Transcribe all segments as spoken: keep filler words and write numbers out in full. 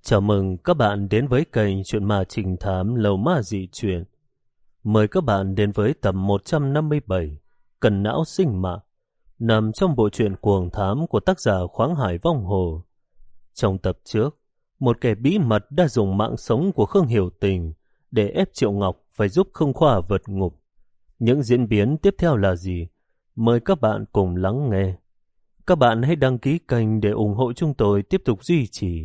Chào mừng các bạn đến với kênh Chuyện Ma Trinh Thám Lầu Ma Dị Chuyện. Mời các bạn đến với tập một trăm năm mươi bảy Cần Não Sinh Mạng, nằm trong bộ truyện cuồng thám của tác giả Khoáng Hải Vong Hồ. Trong tập trước, một kẻ bí mật đã dùng mạng sống của Khương Hiểu Tình để ép Triệu Ngọc phải giúp Khương Khoa vượt ngục. Những diễn biến tiếp theo là gì? Mời các bạn cùng lắng nghe. Các bạn hãy đăng ký kênh để ủng hộ chúng tôi tiếp tục duy trì.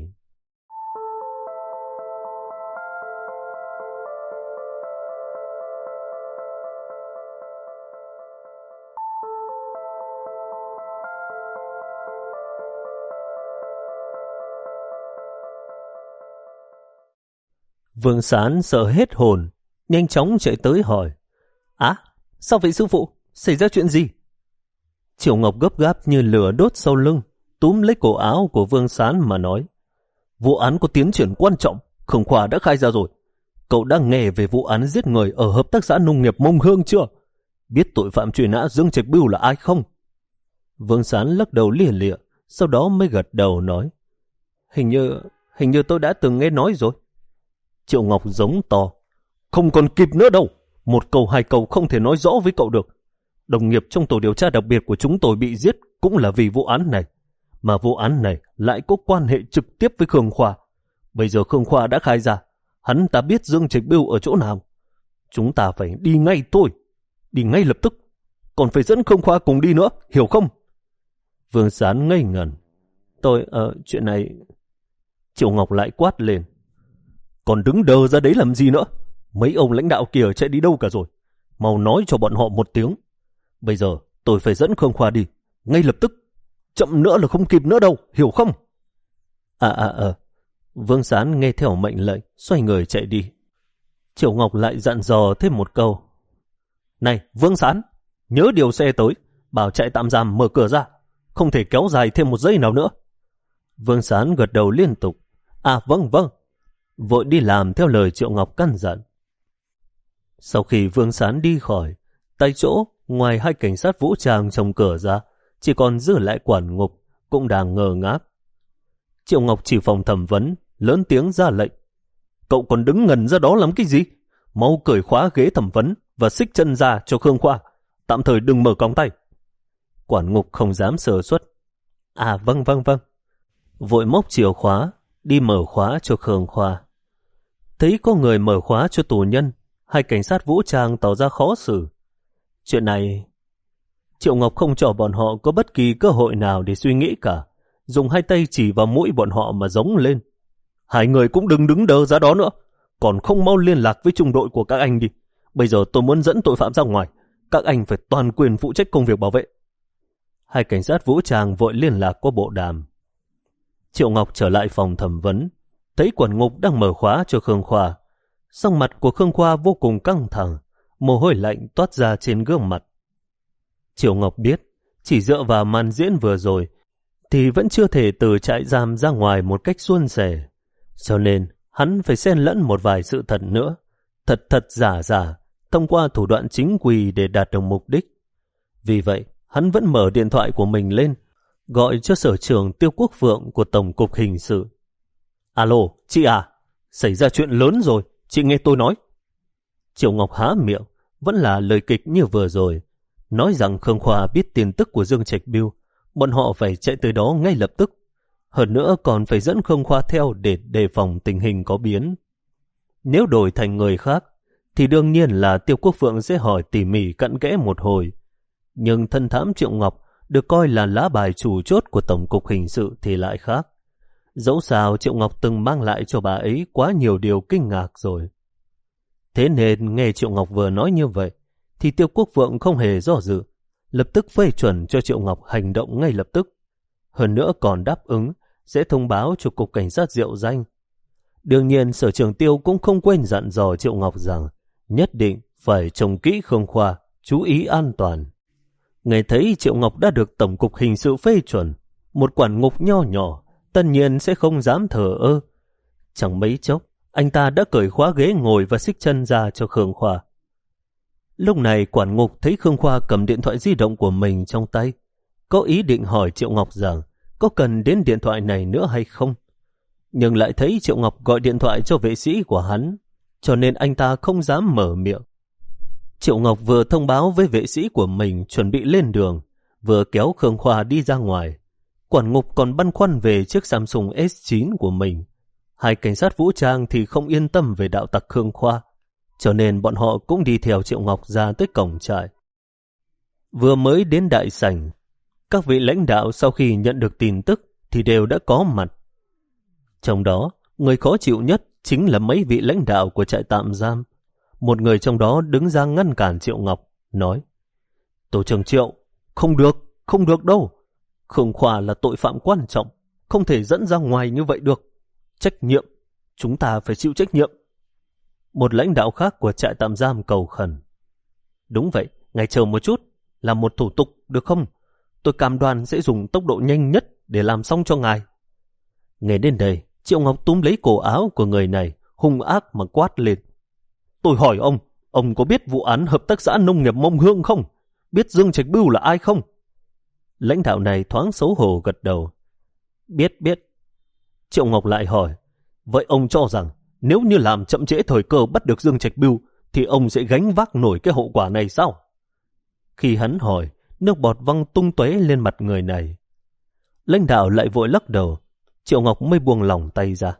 Vương Sán sợ hết hồn, nhanh chóng chạy tới hỏi: Á, sao vậy sư phụ? Xảy ra chuyện gì? Triệu Ngọc gấp gáp như lửa đốt sau lưng, túm lấy cổ áo của Vương Sán mà nói: Vụ án có tiến triển quan trọng, Khương Khoa đã khai ra rồi. Cậu đã nghe về vụ án giết người ở hợp tác xã nông nghiệp Mông Hương chưa? Biết tội phạm truy nã Dương Trạch Bưu là ai không? Vương Sán lắc đầu lìa lịa, sau đó mới gật đầu nói: Hình như, hình như tôi đã từng nghe nói rồi. Triệu Ngọc giống to: Không còn kịp nữa đâu, một câu hai câu không thể nói rõ với cậu được. Đồng nghiệp trong tổ điều tra đặc biệt của chúng tôi bị giết cũng là vì vụ án này, mà vụ án này lại có quan hệ trực tiếp với Khương Khoa. Bây giờ Khương Khoa đã khai ra, hắn ta biết Dương Trạch Bưu ở chỗ nào. Chúng ta phải đi ngay thôi, đi ngay lập tức, còn phải dẫn Khương Khoa cùng đi nữa, hiểu không? Vương Sán ngây ngẩn: Tôi, ờ, chuyện này... Triệu Ngọc lại quát lên: Còn đứng đờ ra đấy làm gì nữa? Mấy ông lãnh đạo kia chạy đi đâu cả rồi? Mau nói cho bọn họ một tiếng. Bây giờ tôi phải dẫn Khương Khoa đi, ngay lập tức. Chậm nữa là không kịp nữa đâu, hiểu không? À à à. Vương Sán nghe theo mệnh lệnh, xoay người chạy đi. Triệu Ngọc lại dặn dò thêm một câu: Này Vương Sán, nhớ điều xe tới, bảo chạy tạm giam mở cửa ra, không thể kéo dài thêm một giây nào nữa. Vương Sán gật đầu liên tục: À vâng vâng. Vội đi làm theo lời Triệu Ngọc căn dặn. Sau khi Vương Sán đi khỏi, tại chỗ ngoài hai cảnh sát vũ trang trong cửa ra, chỉ còn giữ lại quản ngục cũng đang ngơ ngác. Triệu Ngọc chỉ phòng thẩm vấn, lớn tiếng ra lệnh: Cậu còn đứng ngần ra đó làm cái gì? Mau cởi khóa ghế thẩm vấn và xích chân ra cho Khương Khoa, tạm thời đừng mở còng tay. Quản ngục không dám sơ suất: À vâng vâng vâng. Vội móc chìa khóa đi mở khóa cho Khương Khoa. Thấy có người mở khóa cho tù nhân, hai cảnh sát vũ trang tỏ ra khó xử. Chuyện này... Triệu Ngọc không cho bọn họ có bất kỳ cơ hội nào để suy nghĩ cả, dùng hai tay chỉ vào mũi bọn họ mà giống lên: Hai người cũng đừng đứng đờ ra đó nữa, còn không mau liên lạc với trung đội của các anh đi. Bây giờ tôi muốn dẫn tội phạm ra ngoài, các anh phải toàn quyền phụ trách công việc bảo vệ. Hai cảnh sát vũ trang vội liên lạc qua bộ đàm. Triệu Ngọc trở lại phòng thẩm vấn, thấy quản ngục đang mở khóa cho Khương Khoa. Sắc mặt của Khương Khoa vô cùng căng thẳng, mồ hôi lạnh toát ra trên gương mặt. Triệu Ngọc biết, chỉ dựa vào màn diễn vừa rồi thì vẫn chưa thể từ trại giam ra ngoài một cách suôn sẻ, cho nên hắn phải xen lẫn một vài sự thật nữa, thật thật giả giả, thông qua thủ đoạn chính quy để đạt được mục đích. Vì vậy, hắn vẫn mở điện thoại của mình lên, gọi cho sở trưởng Tiêu Quốc Phượng của Tổng cục Hình sự. Alo, chị à, xảy ra chuyện lớn rồi, chị nghe tôi nói. Triệu Ngọc há miệng, vẫn là lời kịch như vừa rồi, nói rằng Khương Khoa biết tin tức của Dương Trạch Bưu, bọn họ phải chạy tới đó ngay lập tức. Hơn nữa còn phải dẫn Khương Khoa theo để đề phòng tình hình có biến. Nếu đổi thành người khác, thì đương nhiên là Tiêu Quốc Phượng sẽ hỏi tỉ mỉ cặn kẽ một hồi. Nhưng thân thám Triệu Ngọc được coi là lá bài chủ chốt của Tổng cục Hình sự thì lại khác. Dẫu sao Triệu Ngọc từng mang lại cho bà ấy quá nhiều điều kinh ngạc rồi. Thế nên nghe Triệu Ngọc vừa nói như vậy, thì Tiêu Quốc Phượng không hề do dự, lập tức phê chuẩn cho Triệu Ngọc hành động ngay lập tức. Hơn nữa còn đáp ứng sẽ thông báo cho Cục Cảnh sát Diệu Danh. Đương nhiên sở trưởng Tiêu cũng không quên dặn dò Triệu Ngọc rằng nhất định phải trông kỹ Khương Khoa, chú ý an toàn. Nghe thấy Triệu Ngọc đã được Tổng cục Hình sự phê chuẩn, một quản ngục nho nhỏ tất nhiên sẽ không dám thờ ơ. Chẳng mấy chốc, anh ta đã cởi khóa ghế ngồi và xích chân ra cho Khương Khoa. Lúc này quản ngục thấy Khương Khoa cầm điện thoại di động của mình trong tay, có ý định hỏi Triệu Ngọc rằng có cần đến điện thoại này nữa hay không. nhưng lại thấy Triệu Ngọc gọi điện thoại cho vệ sĩ của hắn, cho nên anh ta không dám mở miệng. Triệu Ngọc vừa thông báo với vệ sĩ của mình chuẩn bị lên đường, vừa kéo Khương Khoa đi ra ngoài. Quản ngục còn băn khoăn về chiếc Samsung ét chín của mình. Hai cảnh sát vũ trang thì không yên tâm về đạo tặc Khương Khoa, cho nên bọn họ cũng đi theo Triệu Ngọc ra tới cổng trại. Vừa mới đến đại sảnh, các vị lãnh đạo sau khi nhận được tin tức thì đều đã có mặt. Trong đó, người khó chịu nhất chính là mấy vị lãnh đạo của trại tạm giam. Một người trong đó đứng ra ngăn cản Triệu Ngọc, nói: Tổ trưởng Triệu, không được, không được đâu. Khương Khoa là tội phạm quan trọng, không thể dẫn ra ngoài như vậy được. Trách nhiệm, chúng ta phải chịu trách nhiệm. Một lãnh đạo khác của trại tạm giam cầu khẩn: Đúng vậy, ngài chờ một chút, làm một thủ tục được không? Tôi cam đoan sẽ dùng tốc độ nhanh nhất để làm xong cho ngài. Nghe đến đây, Triệu Ngọc túm lấy cổ áo của người này, hung ác mà quát lên: Tôi hỏi ông, ông có biết vụ án hợp tác xã nông nghiệp Mông Hương không? Biết Dương Trạch Bưu là ai không? Lãnh đạo này thoáng xấu hổ gật đầu: Biết, biết. Triệu Ngọc lại hỏi: Vậy ông cho rằng nếu như làm chậm trễ thời cơ bắt được Dương Trạch Bưu thì ông sẽ gánh vác nổi cái hậu quả này sao? Khi hắn hỏi, nước bọt văng tung tóe lên mặt người này. Lãnh đạo lại vội lắc đầu. Triệu Ngọc mới buông lỏng tay ra.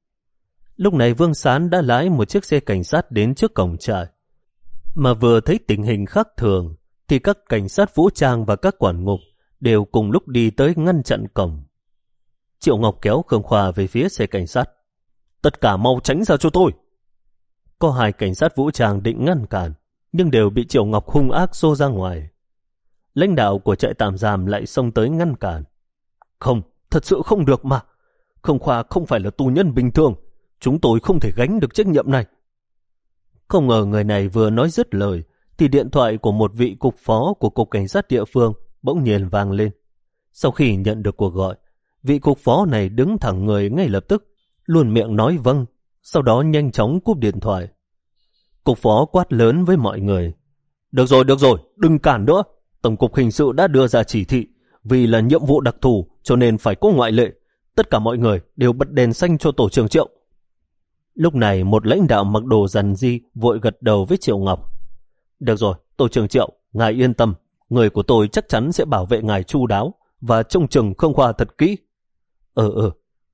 Lúc này Vương Sán đã lái một chiếc xe cảnh sát đến trước cổng trại. Mà vừa thấy tình hình khác thường thì các cảnh sát vũ trang và các quản ngục đều cùng lúc đi tới ngăn chặn cổng. Triệu Ngọc kéo Khương Khoa về phía xe cảnh sát: Tất cả mau tránh ra cho tôi. Có hai cảnh sát vũ trang định ngăn cản, nhưng đều bị Triệu Ngọc hung ác xô ra ngoài. Lãnh đạo của trại tạm giam lại xông tới ngăn cản: Không, thật sự không được mà. Khương Khoa không phải là tù nhân bình thường, chúng tôi không thể gánh được trách nhiệm này. Không ngờ người này vừa nói dứt lời thì điện thoại của một vị cục phó của cục cảnh sát địa phương bỗng nhiên vang lên. Sau khi nhận được cuộc gọi, vị cục phó này đứng thẳng người ngay lập tức, luôn miệng nói vâng, sau đó nhanh chóng cúp điện thoại. Cục phó quát lớn với mọi người: Được rồi, được rồi, đừng cản nữa. Tổng cục hình sự đã đưa ra chỉ thị, vì là nhiệm vụ đặc thù cho nên phải có ngoại lệ. Tất cả mọi người đều bật đèn xanh cho tổ trưởng Triệu. Lúc này một lãnh đạo mặc đồ rằn ri vội gật đầu với Triệu Ngọc: Được rồi, tổ trưởng Triệu, ngài yên tâm, người của tôi chắc chắn sẽ bảo vệ ngài chu đáo và trông chừng Khương Khoa thật kỹ. Ờ ờ.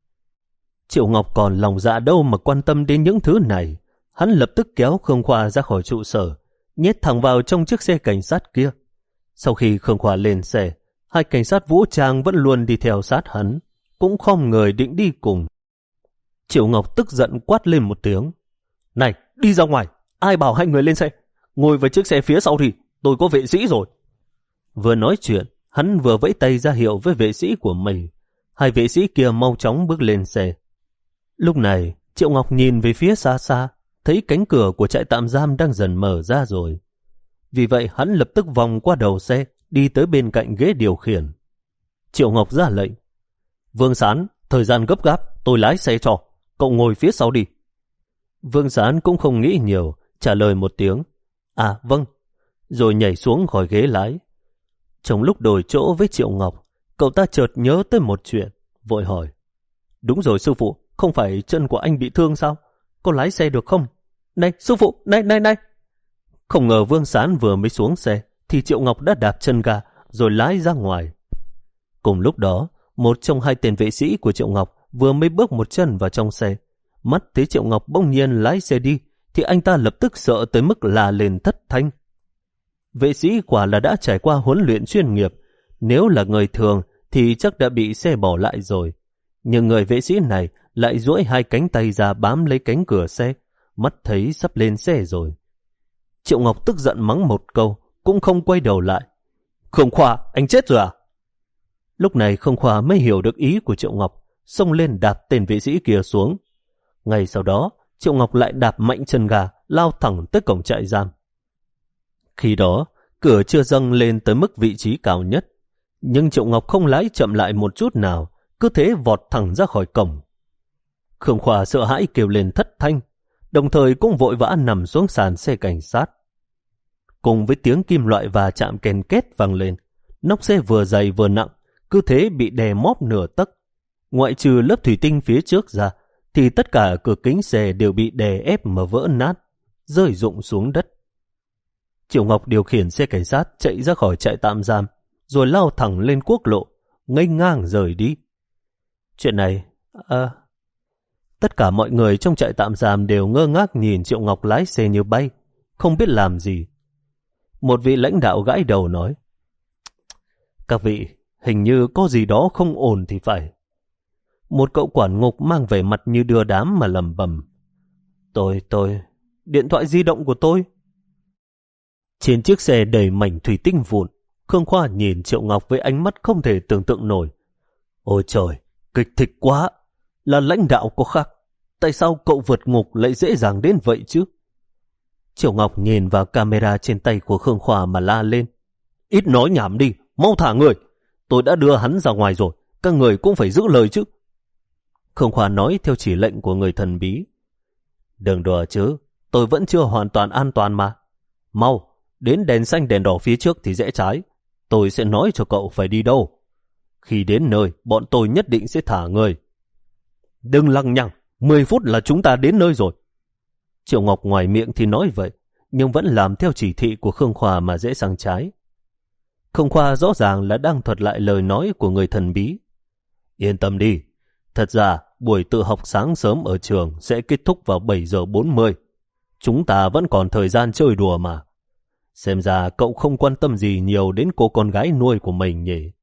Triệu Ngọc còn lòng dạ đâu mà quan tâm đến những thứ này. Hắn lập tức kéo Khương Khoa ra khỏi trụ sở, nhét thẳng vào trong chiếc xe cảnh sát kia. Sau khi Khương Khoa lên xe, hai cảnh sát vũ trang vẫn luôn đi theo sát hắn, cũng không người định đi cùng. Triệu Ngọc tức giận quát lên một tiếng: Này, đi ra ngoài, ai bảo hai người lên xe? Ngồi vào chiếc xe phía sau thì tôi có vệ sĩ rồi. Vừa nói chuyện, hắn vừa vẫy tay ra hiệu với vệ sĩ của mình. Hai vệ sĩ kia mau chóng bước lên xe. Lúc này, Triệu Ngọc nhìn về phía xa xa, thấy cánh cửa của trại tạm giam đang dần mở ra rồi. Vì vậy hắn lập tức vòng qua đầu xe, đi tới bên cạnh ghế điều khiển. Triệu Ngọc ra lệnh: Vương Sán, thời gian gấp gáp, tôi lái xe cho, cậu ngồi phía sau đi. Vương Sán cũng không nghĩ nhiều, trả lời một tiếng: À vâng, rồi nhảy xuống khỏi ghế lái. Trong lúc đổi chỗ với Triệu Ngọc, cậu ta chợt nhớ tới một chuyện, vội hỏi: Đúng rồi sư phụ, không phải chân của anh bị thương sao? Có lái xe được không? Này sư phụ, này này này. Không ngờ Vương Sán vừa mới xuống xe thì Triệu Ngọc đã đạp chân ga rồi lái ra ngoài. Cùng lúc đó, một trong hai tên vệ sĩ của Triệu Ngọc vừa mới bước một chân vào trong xe. Mắt thấy Triệu Ngọc bỗng nhiên lái xe đi thì anh ta lập tức sợ tới mức la lên thất thanh. Vệ sĩ quả là đã trải qua huấn luyện chuyên nghiệp, nếu là người thường thì chắc đã bị xe bỏ lại rồi. Nhưng người vệ sĩ này lại duỗi hai cánh tay ra bám lấy cánh cửa xe, mắt thấy sắp lên xe rồi. Triệu Ngọc tức giận mắng một câu, cũng không quay đầu lại: Khương Khoa, anh chết rồi à? Lúc này Khương Khoa mới hiểu được ý của Triệu Ngọc, xông lên đạp tên vệ sĩ kia xuống. Ngay sau đó, Triệu Ngọc lại đạp mạnh chân ga, lao thẳng tới cổng trại giam. Khi đó, cửa chưa dâng lên tới mức vị trí cao nhất, nhưng Triệu Ngọc không lái chậm lại một chút nào, cứ thế vọt thẳng ra khỏi cổng. Khương Khoa sợ hãi kêu lên thất thanh, đồng thời cũng vội vã nằm xuống sàn xe cảnh sát. Cùng với tiếng kim loại và chạm kèn két vang lên, nóc xe vừa dày vừa nặng, cứ thế bị đè móp nửa tấc. Ngoại trừ lớp thủy tinh phía trước ra thì tất cả cửa kính xe đều bị đè ép mà vỡ nát, rơi rụng xuống đất. Triệu Ngọc điều khiển xe cảnh sát chạy ra khỏi trại tạm giam, rồi lao thẳng lên quốc lộ, nghênh ngang rời đi. Chuyện này, à... Tất cả mọi người trong trại tạm giam đều ngơ ngác nhìn Triệu Ngọc lái xe như bay, không biết làm gì. Một vị lãnh đạo gãi đầu nói, các vị, hình như có gì đó không ổn thì phải. Một cậu quản ngục mang vẻ mặt như đưa đám mà lẩm bẩm, Tôi, tôi, điện thoại di động của tôi. Trên chiếc xe đầy mảnh thủy tinh vụn, Khương Khoa nhìn Triệu Ngọc với ánh mắt không thể tưởng tượng nổi. Ôi trời, kịch thích quá, là lãnh đạo có khác. Tại sao cậu vượt ngục lại dễ dàng đến vậy chứ? Triệu Ngọc nhìn vào camera trên tay của Khương Khoa mà la lên. Ít nói nhảm đi, mau thả người. Tôi đã đưa hắn ra ngoài rồi, các người cũng phải giữ lời chứ. Khương Khoa nói theo chỉ lệnh của người thần bí. Đừng đùa chứ, tôi vẫn chưa hoàn toàn an toàn mà. Mau, đến đèn xanh đèn đỏ phía trước thì rẽ trái. Tôi sẽ nói cho cậu phải đi đâu. Khi đến nơi, bọn tôi nhất định sẽ thả người. Đừng lằng nhằng, mười phút là chúng ta đến nơi rồi. Triệu Ngọc ngoài miệng thì nói vậy, nhưng vẫn làm theo chỉ thị của Khương Khoa mà rẽ sang trái. Khương Khoa rõ ràng là đang thuật lại lời nói của người thần bí. Yên tâm đi, thật ra buổi tự học sáng sớm ở trường sẽ kết thúc vào bảy giờ bốn mươi. Chúng ta vẫn còn thời gian chơi đùa mà. Xem ra cậu không quan tâm gì nhiều đến cô con gái nuôi của mình nhỉ.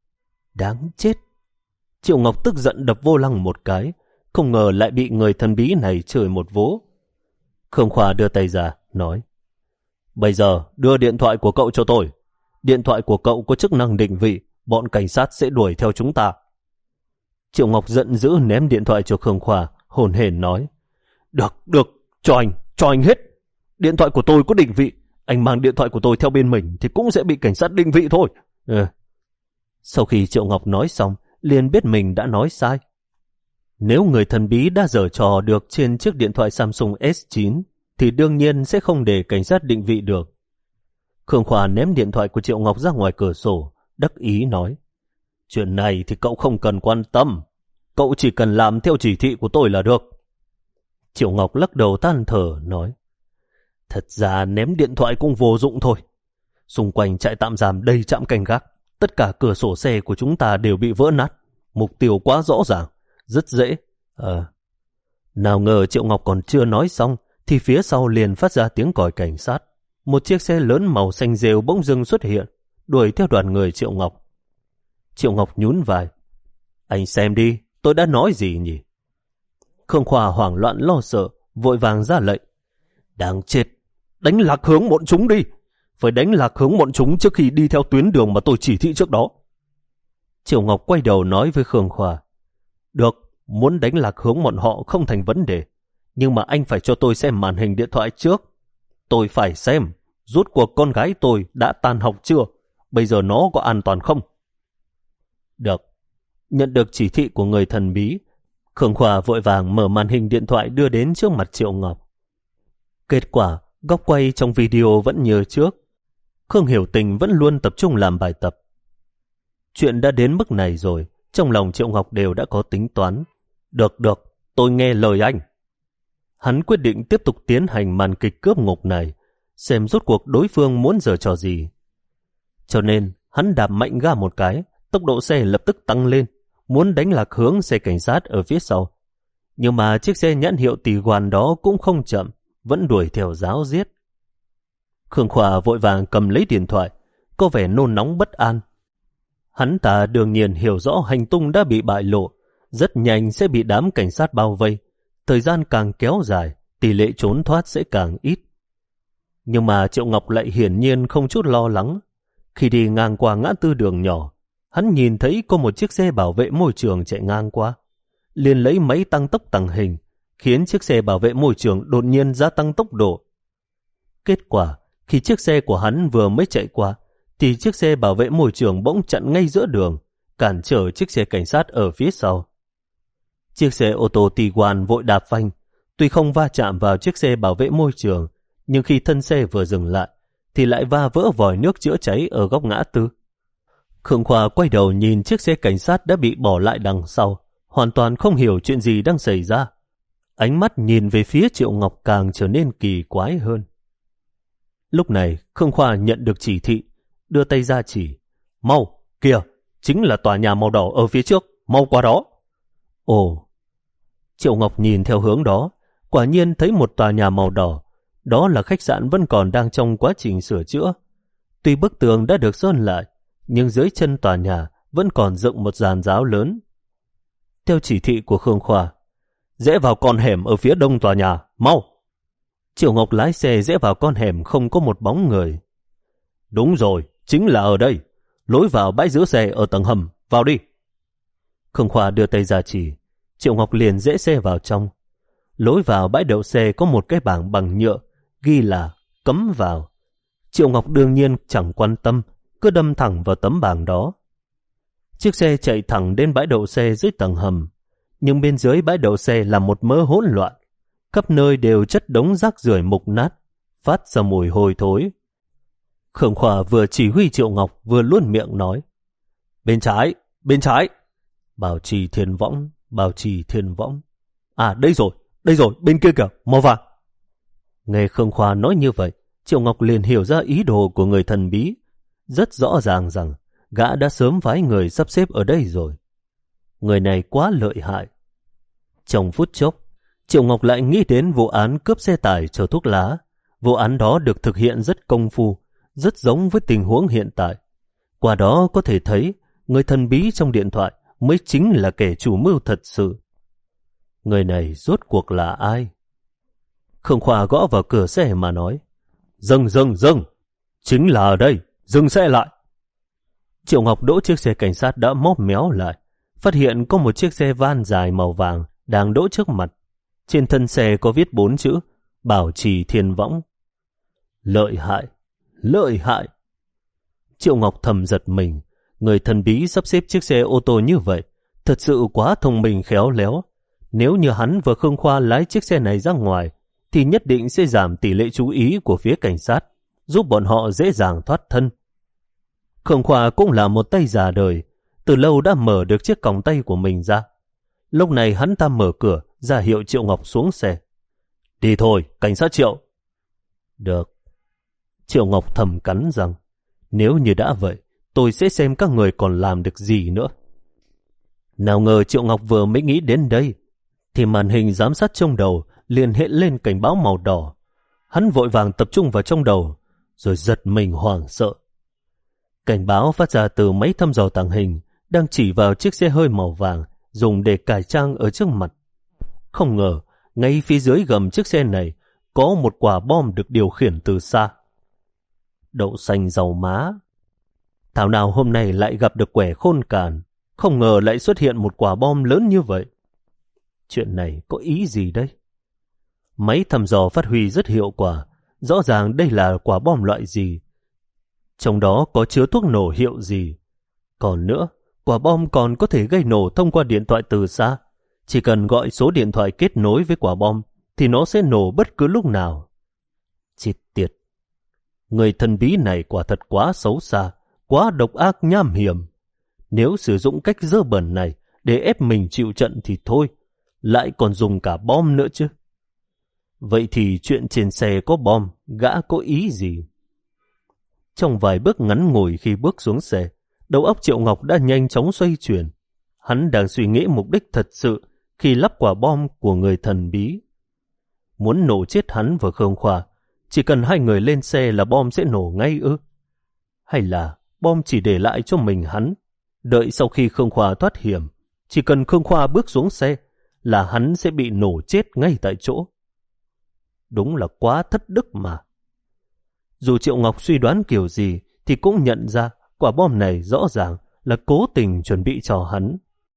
Đáng chết. Triệu Ngọc tức giận đập vô lăng một cái, không ngờ lại bị người thần bí này chửi một vố. Khương Khoa đưa tay ra, nói, bây giờ đưa điện thoại của cậu cho tôi. Điện thoại của cậu có chức năng định vị, bọn cảnh sát sẽ đuổi theo chúng ta. Triệu Ngọc giận dữ ném điện thoại cho Khương Khoa, hồn hển nói, được, được, cho anh, cho anh hết. Điện thoại của tôi có định vị, anh mang điện thoại của tôi theo bên mình thì cũng sẽ bị cảnh sát định vị thôi. Ừ. Sau khi Triệu Ngọc nói xong, liền biết mình đã nói sai. Nếu người thần bí đã giở trò được trên chiếc điện thoại Samsung S chín, thì đương nhiên sẽ không để cảnh sát định vị được. Khương Khoa ném điện thoại của Triệu Ngọc ra ngoài cửa sổ, đắc ý nói, chuyện này thì cậu không cần quan tâm, cậu chỉ cần làm theo chỉ thị của tôi là được. Triệu Ngọc lắc đầu than thở, nói, thật ra ném điện thoại cũng vô dụng thôi. Xung quanh trại tạm giam đầy trạm canh gác, tất cả cửa sổ xe của chúng ta đều bị vỡ nát. Mục tiêu quá rõ ràng, rất dễ. Ờ. Nào ngờ Triệu Ngọc còn chưa nói xong, thì phía sau liền phát ra tiếng còi cảnh sát. Một chiếc xe lớn màu xanh rêu bỗng dưng xuất hiện, đuổi theo đoàn người Triệu Ngọc. Triệu Ngọc nhún vai. Anh xem đi, tôi đã nói gì nhỉ? Khương Khoa hoảng loạn lo sợ, vội vàng ra lệnh. Đáng chết, đánh lạc hướng bọn chúng đi. Phải đánh lạc hướng bọn chúng trước khi đi theo tuyến đường mà tôi chỉ thị trước đó. Triệu Ngọc quay đầu nói với Khương Khoa. Được, muốn đánh lạc hướng bọn họ không thành vấn đề. Nhưng mà anh phải cho tôi xem màn hình điện thoại trước. Tôi phải xem, rốt cuộc con gái tôi đã tan học chưa? Bây giờ nó có an toàn không? Được. Nhận được chỉ thị của người thần bí, Khương Khoa vội vàng mở màn hình điện thoại đưa đến trước mặt Triệu Ngọc. Kết quả, góc quay trong video vẫn như trước. Khương Hiểu Tình vẫn luôn tập trung làm bài tập. Chuyện đã đến mức này rồi, trong lòng Triệu Ngọc đều đã có tính toán. Được, được, tôi nghe lời anh. Hắn quyết định tiếp tục tiến hành màn kịch cướp ngục này, xem rốt cuộc đối phương muốn giở trò gì. Cho nên, hắn đạp mạnh ga một cái, tốc độ xe lập tức tăng lên, muốn đánh lạc hướng xe cảnh sát ở phía sau. Nhưng mà chiếc xe nhãn hiệu Tiguan đó cũng không chậm, vẫn đuổi theo ráo riết. Khương Khoa vội vàng cầm lấy điện thoại, có vẻ nôn nóng bất an. Hắn ta đương nhiên hiểu rõ hành tung đã bị bại lộ, rất nhanh sẽ bị đám cảnh sát bao vây. Thời gian càng kéo dài, tỷ lệ trốn thoát sẽ càng ít. Nhưng mà Triệu Ngọc lại hiển nhiên không chút lo lắng. Khi đi ngang qua ngã tư đường nhỏ, hắn nhìn thấy có một chiếc xe bảo vệ môi trường chạy ngang qua. Liền lấy máy tăng tốc tàng hình, khiến chiếc xe bảo vệ môi trường đột nhiên gia tăng tốc độ. Kết quả, khi chiếc xe của hắn vừa mới chạy qua, thì chiếc xe bảo vệ môi trường bỗng chặn ngay giữa đường, cản trở chiếc xe cảnh sát ở phía sau. Chiếc xe ô tô Tiguan vội đạp phanh, tuy không va chạm vào chiếc xe bảo vệ môi trường, nhưng khi thân xe vừa dừng lại, thì lại va vỡ vòi nước chữa cháy ở góc ngã tư. Khương Khoa quay đầu nhìn chiếc xe cảnh sát đã bị bỏ lại đằng sau, hoàn toàn không hiểu chuyện gì đang xảy ra. Ánh mắt nhìn về phía Triệu Ngọc càng trở nên kỳ quái hơn. Lúc này Khương Khoa nhận được chỉ thị, đưa tay ra chỉ. Mau, kìa, chính là tòa nhà màu đỏ ở phía trước, mau qua đó. Ồ, Triệu Ngọc nhìn theo hướng đó, quả nhiên thấy một tòa nhà màu đỏ. Đó là khách sạn vẫn còn đang trong quá trình sửa chữa. Tuy bức tường đã được sơn lại, nhưng dưới chân tòa nhà vẫn còn dựng một giàn giáo lớn. Theo chỉ thị của Khương Khoa, rẽ vào con hẻm ở phía đông tòa nhà, mau. Triệu Ngọc lái xe rẽ vào con hẻm không có một bóng người. Đúng rồi, chính là ở đây. Lối vào bãi giữ xe ở tầng hầm, vào đi. Khương Khoa đưa tay ra chỉ, Triệu Ngọc liền rẽ xe vào trong. Lối vào bãi đậu xe có một cái bảng bằng nhựa, ghi là cấm vào. Triệu Ngọc đương nhiên chẳng quan tâm, cứ đâm thẳng vào tấm bảng đó. Chiếc xe chạy thẳng đến bãi đậu xe dưới tầng hầm, nhưng bên dưới bãi đậu xe là một mớ hỗn loạn. Khắp nơi đều chất đống rác rưởi mục nát, phát ra mùi hôi thối. Khương Khoa vừa chỉ huy Triệu Ngọc vừa luôn miệng nói. Bên trái, bên trái. Bảo trì thiên võng, bảo trì thiên võng. À đây rồi, đây rồi, bên kia kìa, mau vào. Nghe Khương Khoa nói như vậy, Triệu Ngọc liền hiểu ra ý đồ của người thần bí. Rất rõ ràng rằng gã đã sớm phái người sắp xếp ở đây rồi. Người này quá lợi hại. Trong phút chốc, Triệu Ngọc lại nghĩ đến vụ án cướp xe tải chở thuốc lá. Vụ án đó được thực hiện rất công phu, rất giống với tình huống hiện tại. Qua đó có thể thấy người thần bí trong điện thoại mới chính là kẻ chủ mưu thật sự. Người này rốt cuộc là ai? Khương Khoa gõ vào cửa xe mà nói. Dừng, dừng, dừng. Chính là ở đây, dừng xe lại. Triệu Ngọc đỗ chiếc xe cảnh sát đã móp méo lại, phát hiện có một chiếc xe van dài màu vàng đang đỗ trước mặt. Trên thân xe có viết bốn chữ bảo trì thiên võng. Lợi hại, lợi hại. Triệu Ngọc thầm giật mình. Người thần bí sắp xếp chiếc xe ô tô như vậy thật sự quá thông minh khéo léo. Nếu như hắn và Khương Khoa lái chiếc xe này ra ngoài thì nhất định sẽ giảm tỷ lệ chú ý của phía cảnh sát, giúp bọn họ dễ dàng thoát thân. Khương Khoa cũng là một tay già đời, từ lâu đã mở được chiếc còng tay của mình ra. Lúc này hắn ta mở cửa, ra hiệu Triệu Ngọc xuống xe. Đi thôi, cảnh sát Triệu. Được. Triệu Ngọc thầm cắn rằng, nếu như đã vậy, tôi sẽ xem các người còn làm được gì nữa. Nào ngờ Triệu Ngọc vừa mới nghĩ đến đây, thì màn hình giám sát trong đầu liền hiện lên cảnh báo màu đỏ. Hắn vội vàng tập trung vào trong đầu, rồi giật mình hoảng sợ. Cảnh báo phát ra từ máy thăm dò tàng hình, đang chỉ vào chiếc xe hơi màu vàng dùng để cải trang ở trước mặt. Không ngờ, ngay phía dưới gầm chiếc xe này có một quả bom được điều khiển từ xa. Đậu xanh dầu má. Thảo nào hôm nay lại gặp được quẻ khôn càn, không ngờ lại xuất hiện một quả bom lớn như vậy. Chuyện này có ý gì đây? Máy thăm dò phát huy rất hiệu quả, rõ ràng đây là quả bom loại gì. Trong đó có chứa thuốc nổ hiệu gì. Còn nữa, quả bom còn có thể gây nổ thông qua điện thoại từ xa. Chỉ cần gọi số điện thoại kết nối với quả bom thì nó sẽ nổ bất cứ lúc nào. Chết tiệt. Người thần bí này quả thật quá xấu xa, quá độc ác nham hiểm. Nếu sử dụng cách dơ bẩn này để ép mình chịu trận thì thôi, lại còn dùng cả bom nữa chứ. Vậy thì chuyện trên xe có bom, gã có ý gì? Trong vài bước ngắn ngủi khi bước xuống xe, đầu óc Triệu Ngọc đã nhanh chóng xoay chuyển. Hắn đang suy nghĩ mục đích thật sự khi lắp quả bom của người thần bí. Muốn nổ chết hắn và Khương Khoa, chỉ cần hai người lên xe là bom sẽ nổ ngay ư? Hay là bom chỉ để lại cho mình hắn, đợi sau khi Khương Khoa thoát hiểm, chỉ cần Khương Khoa bước xuống xe là hắn sẽ bị nổ chết ngay tại chỗ? Đúng là quá thất đức mà. Dù Triệu Ngọc suy đoán kiểu gì thì cũng nhận ra quả bom này rõ ràng là cố tình chuẩn bị cho hắn.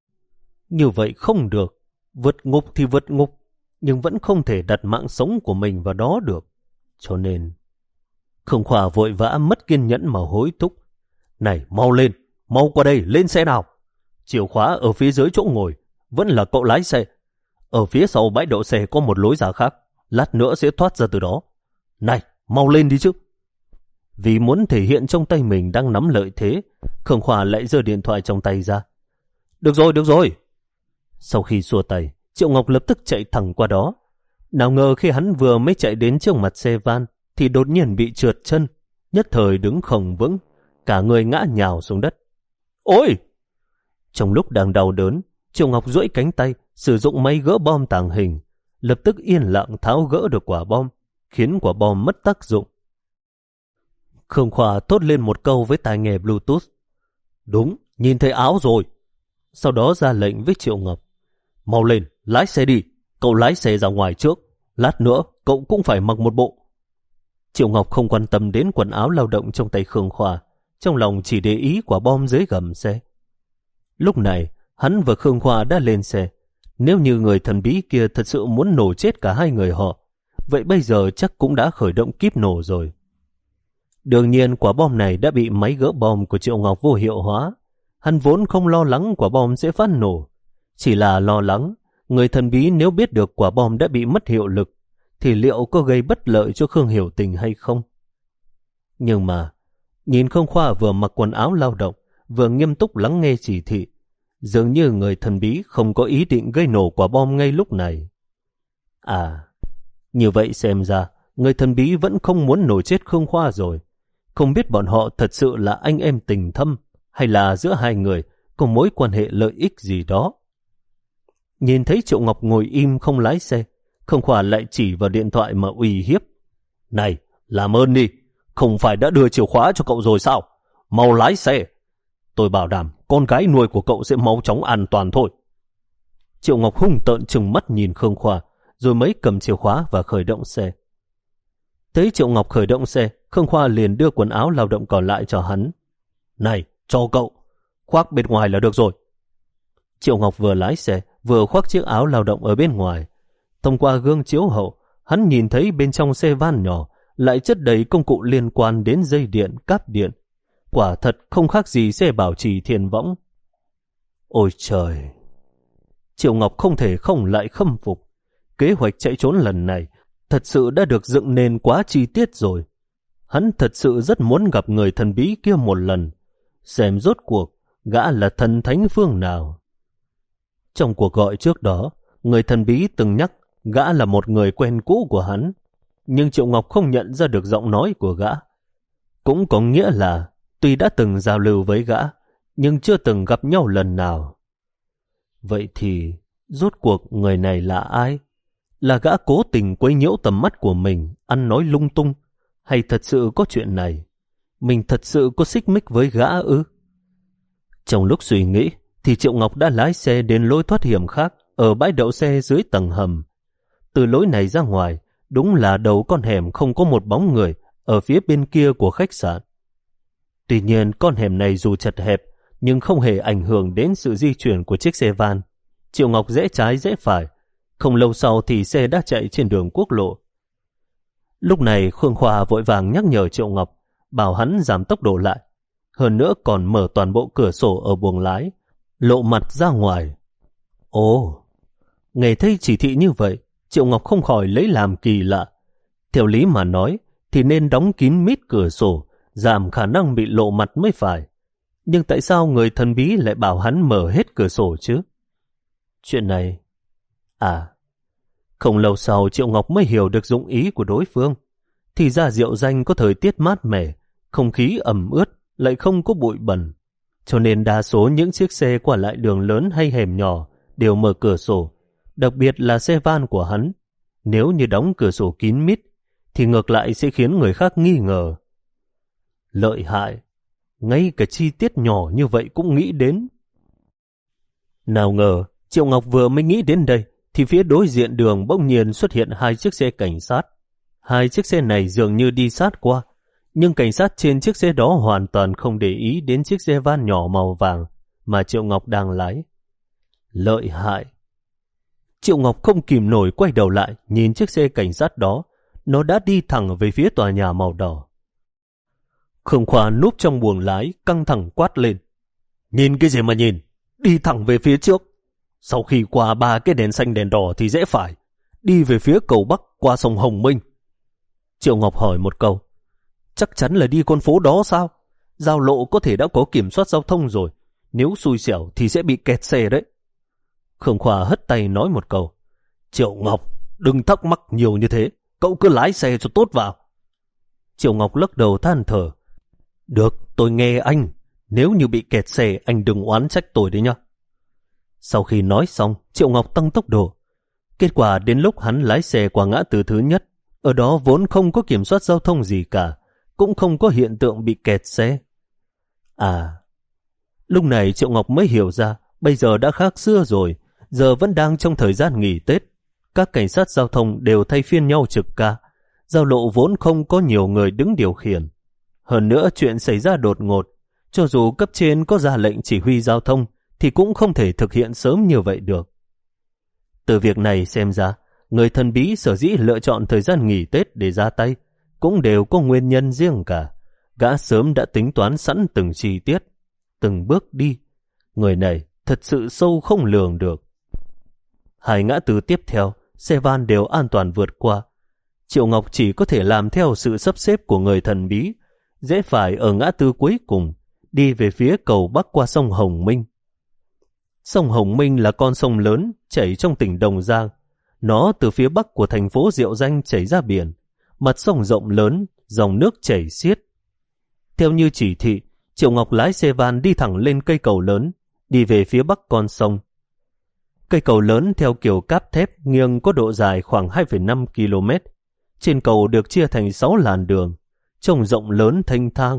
Như vậy không được, vượt ngục thì vượt ngục, nhưng vẫn không thể đặt mạng sống của mình vào đó được. Cho nên, Khương Khoa vội vã mất kiên nhẫn mà hối thúc. Này, mau lên, mau qua đây, lên xe nào. Chìa khóa ở phía dưới chỗ ngồi, vẫn là cậu lái xe. Ở phía sau bãi đậu xe có một lối ra khác, lát nữa sẽ thoát ra từ đó. Này, mau lên đi chứ. Vì muốn thể hiện trong tay mình đang nắm lợi thế, Khương Khoa lại giơ điện thoại trong tay ra. Được rồi, được rồi. Sau khi xua tay, Triệu Ngọc lập tức chạy thẳng qua đó. Nào ngờ khi hắn vừa mới chạy đến trước mặt xe van thì đột nhiên bị trượt chân, nhất thời đứng không vững, cả người ngã nhào xuống đất. Ôi! Trong lúc đang đau đớn, Triệu Ngọc duỗi cánh tay, sử dụng máy gỡ bom tàng hình, lập tức yên lặng tháo gỡ được quả bom, khiến quả bom mất tác dụng. Khương Khoa thốt lên một câu với tai nghe Bluetooth. Đúng, nhìn thấy áo rồi. Sau đó ra lệnh với Triệu Ngọc. Mau lên, lái xe đi, cậu lái xe ra ngoài trước, lát nữa cậu cũng phải mặc một bộ. Triệu Ngọc không quan tâm đến quần áo lao động trong tay Khương Khoa, trong lòng chỉ để ý quả bom dưới gầm xe. Lúc này, hắn và Khương Khoa đã lên xe. Nếu như người thần bí kia thật sự muốn nổ chết cả hai người họ, vậy bây giờ chắc cũng đã khởi động kíp nổ rồi. Đương nhiên quả bom này đã bị máy gỡ bom của Triệu Ngọc vô hiệu hóa. Hắn vốn không lo lắng quả bom sẽ phát nổ, chỉ là lo lắng người thần bí nếu biết được quả bom đã bị mất hiệu lực thì liệu có gây bất lợi cho Khương Hiểu Tình hay không. Nhưng mà nhìn Khương Khoa vừa mặc quần áo lao động, vừa nghiêm túc lắng nghe chỉ thị, dường như người thần bí không có ý định gây nổ quả bom ngay lúc này. À, như vậy xem ra người thần bí vẫn không muốn nổ chết Khương Khoa rồi. Không biết bọn họ thật sự là anh em tình thâm hay là giữa hai người có mối quan hệ lợi ích gì đó. Nhìn thấy Triệu Ngọc ngồi im không lái xe, Khương Khoa lại chỉ vào điện thoại mà uy hiếp. Này, làm ơn đi, không phải đã đưa chìa khóa cho cậu rồi sao? Mau lái xe. Tôi bảo đảm con gái nuôi của cậu sẽ mau chóng an toàn thôi. Triệu Ngọc hung tợn trừng mắt nhìn Khương Khoa, rồi mới cầm chìa khóa và khởi động xe. Thấy Triệu Ngọc khởi động xe, Khương Khoa liền đưa quần áo lao động còn lại cho hắn. Này, cho cậu, khoác bên ngoài là được rồi. Triệu Ngọc vừa lái xe, vừa khoác chiếc áo lao động ở bên ngoài. Thông qua gương chiếu hậu, hắn nhìn thấy bên trong xe van nhỏ lại chất đầy công cụ liên quan đến dây điện, cáp điện. Quả thật không khác gì xe bảo trì Thiên Võng. Ôi trời! Triệu Ngọc không thể không lại khâm phục. Kế hoạch chạy trốn lần này thật sự đã được dựng nên quá chi tiết rồi. Hắn thật sự rất muốn gặp người thần bí kia một lần, xem rốt cuộc gã là thần thánh phương nào. Trong cuộc gọi trước đó, người thần bí từng nhắc gã là một người quen cũ của hắn, nhưng Triệu Ngọc không nhận ra được giọng nói của gã. Cũng có nghĩa là tuy đã từng giao lưu với gã, nhưng chưa từng gặp nhau lần nào. Vậy thì rốt cuộc người này là ai? Là gã cố tình quấy nhiễu tầm mắt của mình, ăn nói lung tung, hay thật sự có chuyện này? Mình thật sự có xích mích với gã ư? Trong lúc suy nghĩ, thì Triệu Ngọc đã lái xe đến lối thoát hiểm khác ở bãi đậu xe dưới tầng hầm. Từ lối này ra ngoài, đúng là đầu con hẻm không có một bóng người ở phía bên kia của khách sạn. Tuy nhiên, con hẻm này dù chật hẹp, nhưng không hề ảnh hưởng đến sự di chuyển của chiếc xe van. Triệu Ngọc rẽ trái rẽ phải. Không lâu sau thì xe đã chạy trên đường quốc lộ. Lúc này Khương Khoa vội vàng nhắc nhở Triệu Ngọc, bảo hắn giảm tốc độ lại. Hơn nữa còn mở toàn bộ cửa sổ ở buồng lái, lộ mặt ra ngoài. Ồ, nghe thấy chỉ thị như vậy, Triệu Ngọc không khỏi lấy làm kỳ lạ. Theo lý mà nói thì nên đóng kín mít cửa sổ, giảm khả năng bị lộ mặt mới phải. Nhưng tại sao người thần bí lại bảo hắn mở hết cửa sổ chứ? Chuyện này... À, không lâu sau Triệu Ngọc mới hiểu được dụng ý của đối phương. Thì ra Diệu Danh có thời tiết mát mẻ, không khí ẩm ướt, lại không có bụi bẩn. Cho nên đa số những chiếc xe qua lại đường lớn hay hẻm nhỏ đều mở cửa sổ, đặc biệt là xe van của hắn. Nếu như đóng cửa sổ kín mít, thì ngược lại sẽ khiến người khác nghi ngờ. Lợi hại, ngay cả chi tiết nhỏ như vậy cũng nghĩ đến. Nào ngờ, Triệu Ngọc vừa mới nghĩ đến đây, thì phía đối diện đường bỗng nhiên xuất hiện hai chiếc xe cảnh sát. Hai chiếc xe này dường như đi sát qua, nhưng cảnh sát trên chiếc xe đó hoàn toàn không để ý đến chiếc xe van nhỏ màu vàng mà Triệu Ngọc đang lái. Lợi hại! Triệu Ngọc không kìm nổi quay đầu lại nhìn chiếc xe cảnh sát đó, nó đã đi thẳng về phía tòa nhà màu đỏ. Khương Khoa núp trong buồng lái căng thẳng quát lên. Nhìn cái gì mà nhìn? Đi thẳng về phía trước. Sau khi qua ba cái đèn xanh đèn đỏ thì rẽ phải, đi về phía cầu Bắc qua sông Hồng Minh. Triệu Ngọc hỏi một câu. Chắc chắn là đi con phố đó sao? Giao lộ có thể đã có kiểm soát giao thông rồi, nếu xui xẻo thì sẽ bị kẹt xe đấy. Khương Khoa hất tay nói một câu. Triệu Ngọc, đừng thắc mắc nhiều như thế, cậu cứ lái xe cho tốt vào. Triệu Ngọc lắc đầu than thở. Được, tôi nghe anh. Nếu như bị kẹt xe, anh đừng oán trách tôi đấy nhá. Sau khi nói xong, Triệu Ngọc tăng tốc độ. Kết quả đến lúc hắn lái xe qua ngã tư thứ nhất, ở đó vốn không có kiểm soát giao thông gì cả, cũng không có hiện tượng bị kẹt xe. À, lúc này Triệu Ngọc mới hiểu ra, bây giờ đã khác xưa rồi, giờ vẫn đang trong thời gian nghỉ Tết. Các cảnh sát giao thông đều thay phiên nhau trực ca, giao lộ vốn không có nhiều người đứng điều khiển. Hơn nữa chuyện xảy ra đột ngột, cho dù cấp trên có ra lệnh chỉ huy giao thông thì cũng không thể thực hiện sớm như vậy được. Từ việc này xem ra, người thần bí sở dĩ lựa chọn thời gian nghỉ Tết để ra tay cũng đều có nguyên nhân riêng cả. Gã sớm đã tính toán sẵn từng chi tiết, từng bước đi. Người này thật sự sâu không lường được. Hai ngã tư tiếp theo, xe van đều an toàn vượt qua. Triệu Ngọc chỉ có thể làm theo sự sắp xếp của người thần bí, rẽ phải ở ngã tư cuối cùng, đi về phía cầu bắc qua sông Hồng Minh. Sông Hồng Minh là con sông lớn chảy trong tỉnh Đồng Giang. Nó từ phía bắc của thành phố Diệu Danh chảy ra biển. Mặt sông rộng lớn, dòng nước chảy xiết. Theo như chỉ thị, Triệu Ngọc lái xe van đi thẳng lên cây cầu lớn, đi về phía bắc con sông. Cây cầu lớn theo kiểu cáp thép nghiêng có độ dài khoảng hai phẩy năm ki lô mét. Trên cầu được chia thành sáu làn đường, trông rộng lớn thanh thang.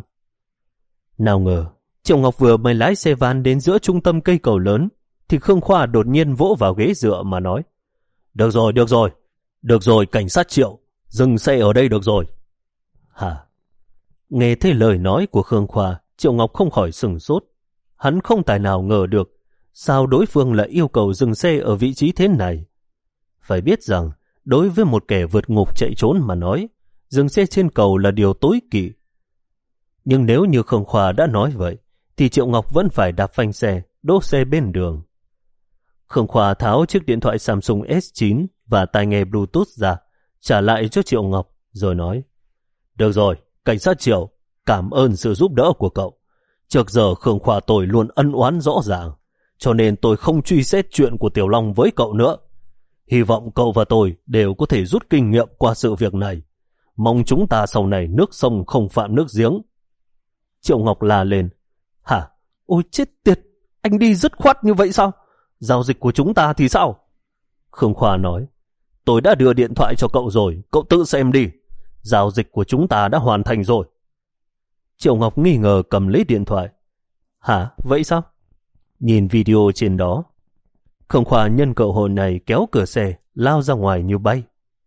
Nào ngờ, Triệu Ngọc vừa mới lái xe van đến giữa trung tâm cây cầu lớn, thì Khương Khoa đột nhiên vỗ vào ghế dựa mà nói: Được rồi, được rồi, được rồi cảnh sát Triệu, dừng xe ở đây được rồi. Hả? Nghe thấy lời nói của Khương Khoa, Triệu Ngọc không khỏi sửng sốt. Hắn không tài nào ngờ được sao đối phương lại yêu cầu dừng xe ở vị trí thế này. Phải biết rằng, đối với một kẻ vượt ngục chạy trốn mà nói, dừng xe trên cầu là điều tối kỵ. Nhưng nếu như Khương Khoa đã nói vậy, thì Triệu Ngọc vẫn phải đạp phanh xe, đỗ xe bên đường. Khương Khoa tháo chiếc điện thoại Samsung ét chín và tai nghe Bluetooth ra, trả lại cho Triệu Ngọc, rồi nói: Được rồi, cảnh sát Triệu, cảm ơn sự giúp đỡ của cậu. Trước giờ Khương Khoa tôi luôn ân oán rõ ràng, cho nên tôi không truy xét chuyện của Tiểu Long với cậu nữa. Hy vọng cậu và tôi đều có thể rút kinh nghiệm qua sự việc này. Mong chúng ta sau này nước sông không phạm nước giếng. Triệu Ngọc la lên: Hả? Ôi chết tiệt, anh đi dứt khoát như vậy sao? Giao dịch của chúng ta thì sao? Khương Khoa nói: Tôi đã đưa điện thoại cho cậu rồi, cậu tự xem đi. Giao dịch của chúng ta đã hoàn thành rồi. Triệu Ngọc nghi ngờ cầm lấy điện thoại. Hả? Vậy sao? Nhìn video trên đó, Khương Khoa nhân cơ hội này kéo cửa xe, lao ra ngoài như bay.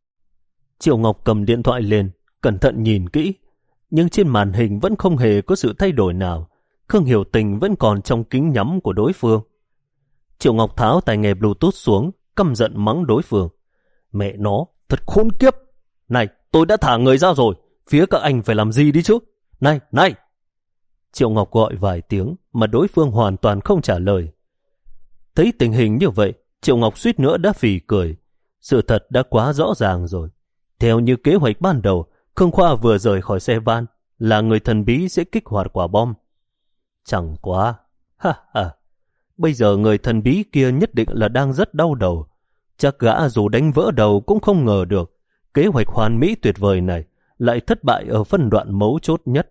Triệu Ngọc cầm điện thoại lên, cẩn thận nhìn kỹ, nhưng trên màn hình vẫn không hề có sự thay đổi nào. Khương Hiểu Tình vẫn còn trong kính nhắm của đối phương. Triệu Ngọc tháo tai nghe Bluetooth xuống, căm giận mắng đối phương: Mẹ nó, thật khốn kiếp! Này, tôi đã thả người ra rồi, phía các anh phải làm gì đi chứ? Này, này! Triệu Ngọc gọi vài tiếng mà đối phương hoàn toàn không trả lời. Thấy tình hình như vậy, Triệu Ngọc suýt nữa đã phì cười. Sự thật đã quá rõ ràng rồi. Theo như kế hoạch ban đầu, Khương Khoa vừa rời khỏi xe van là người thần bí sẽ kích hoạt quả bom. Chẳng quá, ha ha, bây giờ người thần bí kia nhất định là đang rất đau đầu. Chắc gã dù đánh vỡ đầu cũng không ngờ được kế hoạch hoàn mỹ tuyệt vời này lại thất bại ở phân đoạn mấu chốt nhất.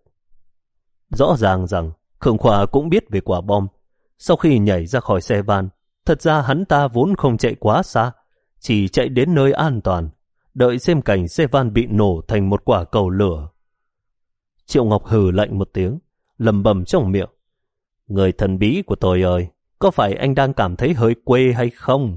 Rõ ràng rằng Khương Khoa cũng biết về quả bom. Sau khi nhảy ra khỏi xe van, thật ra hắn ta vốn không chạy quá xa, chỉ chạy đến nơi an toàn, đợi xem cảnh xe van bị nổ thành một quả cầu lửa. Triệu Ngọc hừ lạnh một tiếng, lầm bầm trong miệng: Người thần bí của tôi ơi, có phải anh đang cảm thấy hơi quê hay không?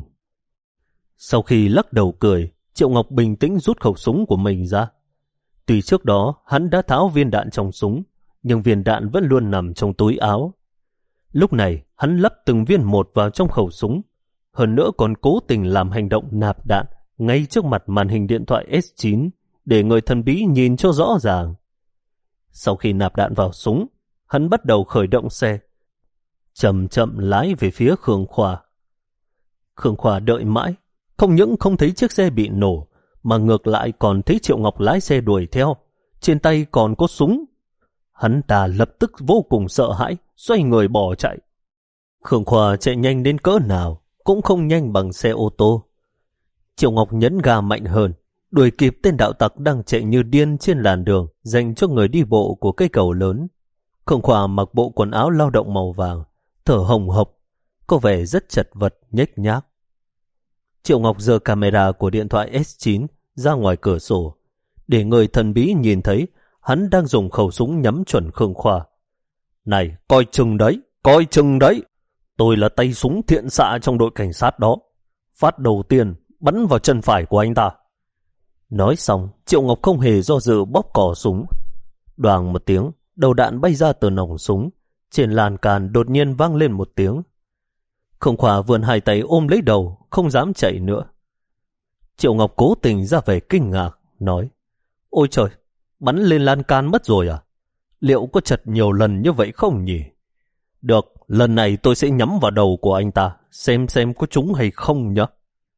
Sau khi lắc đầu cười, Triệu Ngọc bình tĩnh rút khẩu súng của mình ra. Tuy trước đó hắn đã tháo viên đạn trong súng, nhưng viên đạn vẫn luôn nằm trong túi áo. Lúc này hắn lắp từng viên một vào trong khẩu súng, hơn nữa còn cố tình làm hành động nạp đạn ngay trước mặt màn hình điện thoại ét chín để người thần bí nhìn cho rõ ràng. Sau khi nạp đạn vào súng, hắn bắt đầu khởi động xe, chậm chậm lái về phía Khương Khoa. Khương Khoa đợi mãi, không những không thấy chiếc xe bị nổ, mà ngược lại còn thấy Triệu Ngọc lái xe đuổi theo, trên tay còn có súng. Hắn ta lập tức vô cùng sợ hãi, xoay người bỏ chạy. Khương Khoa chạy nhanh đến cỡ nào cũng không nhanh bằng xe ô tô. Triệu Ngọc nhấn ga mạnh hơn, đuổi kịp tên đạo tặc đang chạy như điên trên làn đường dành cho người đi bộ của cây cầu lớn. Khương Khoa mặc bộ quần áo lao động màu vàng, thở hồng hộc, có vẻ rất chật vật, nhếch nhác. Triệu Ngọc giơ camera của điện thoại ét chín ra ngoài cửa sổ, để người thần bí nhìn thấy hắn đang dùng khẩu súng nhắm chuẩn Khương Khoa. Này, coi chừng đấy, coi chừng đấy. Tôi là tay súng thiện xạ trong đội cảnh sát đó. Phát đầu tiên bắn vào chân phải của anh ta. Nói xong, Triệu Ngọc không hề do dự bóp cò súng. Đoàng một tiếng, đầu đạn bay ra từ nòng súng. Trên lan can đột nhiên vang lên một tiếng. Khương Khoa vươn hai tay ôm lấy đầu, không dám chạy nữa. Triệu Ngọc cố tình ra vẻ kinh ngạc, nói: Ôi trời, bắn lên lan can mất rồi à? Liệu có chật nhiều lần như vậy không nhỉ? Được, lần này tôi sẽ nhắm vào đầu của anh ta, xem xem có trúng hay không nhé.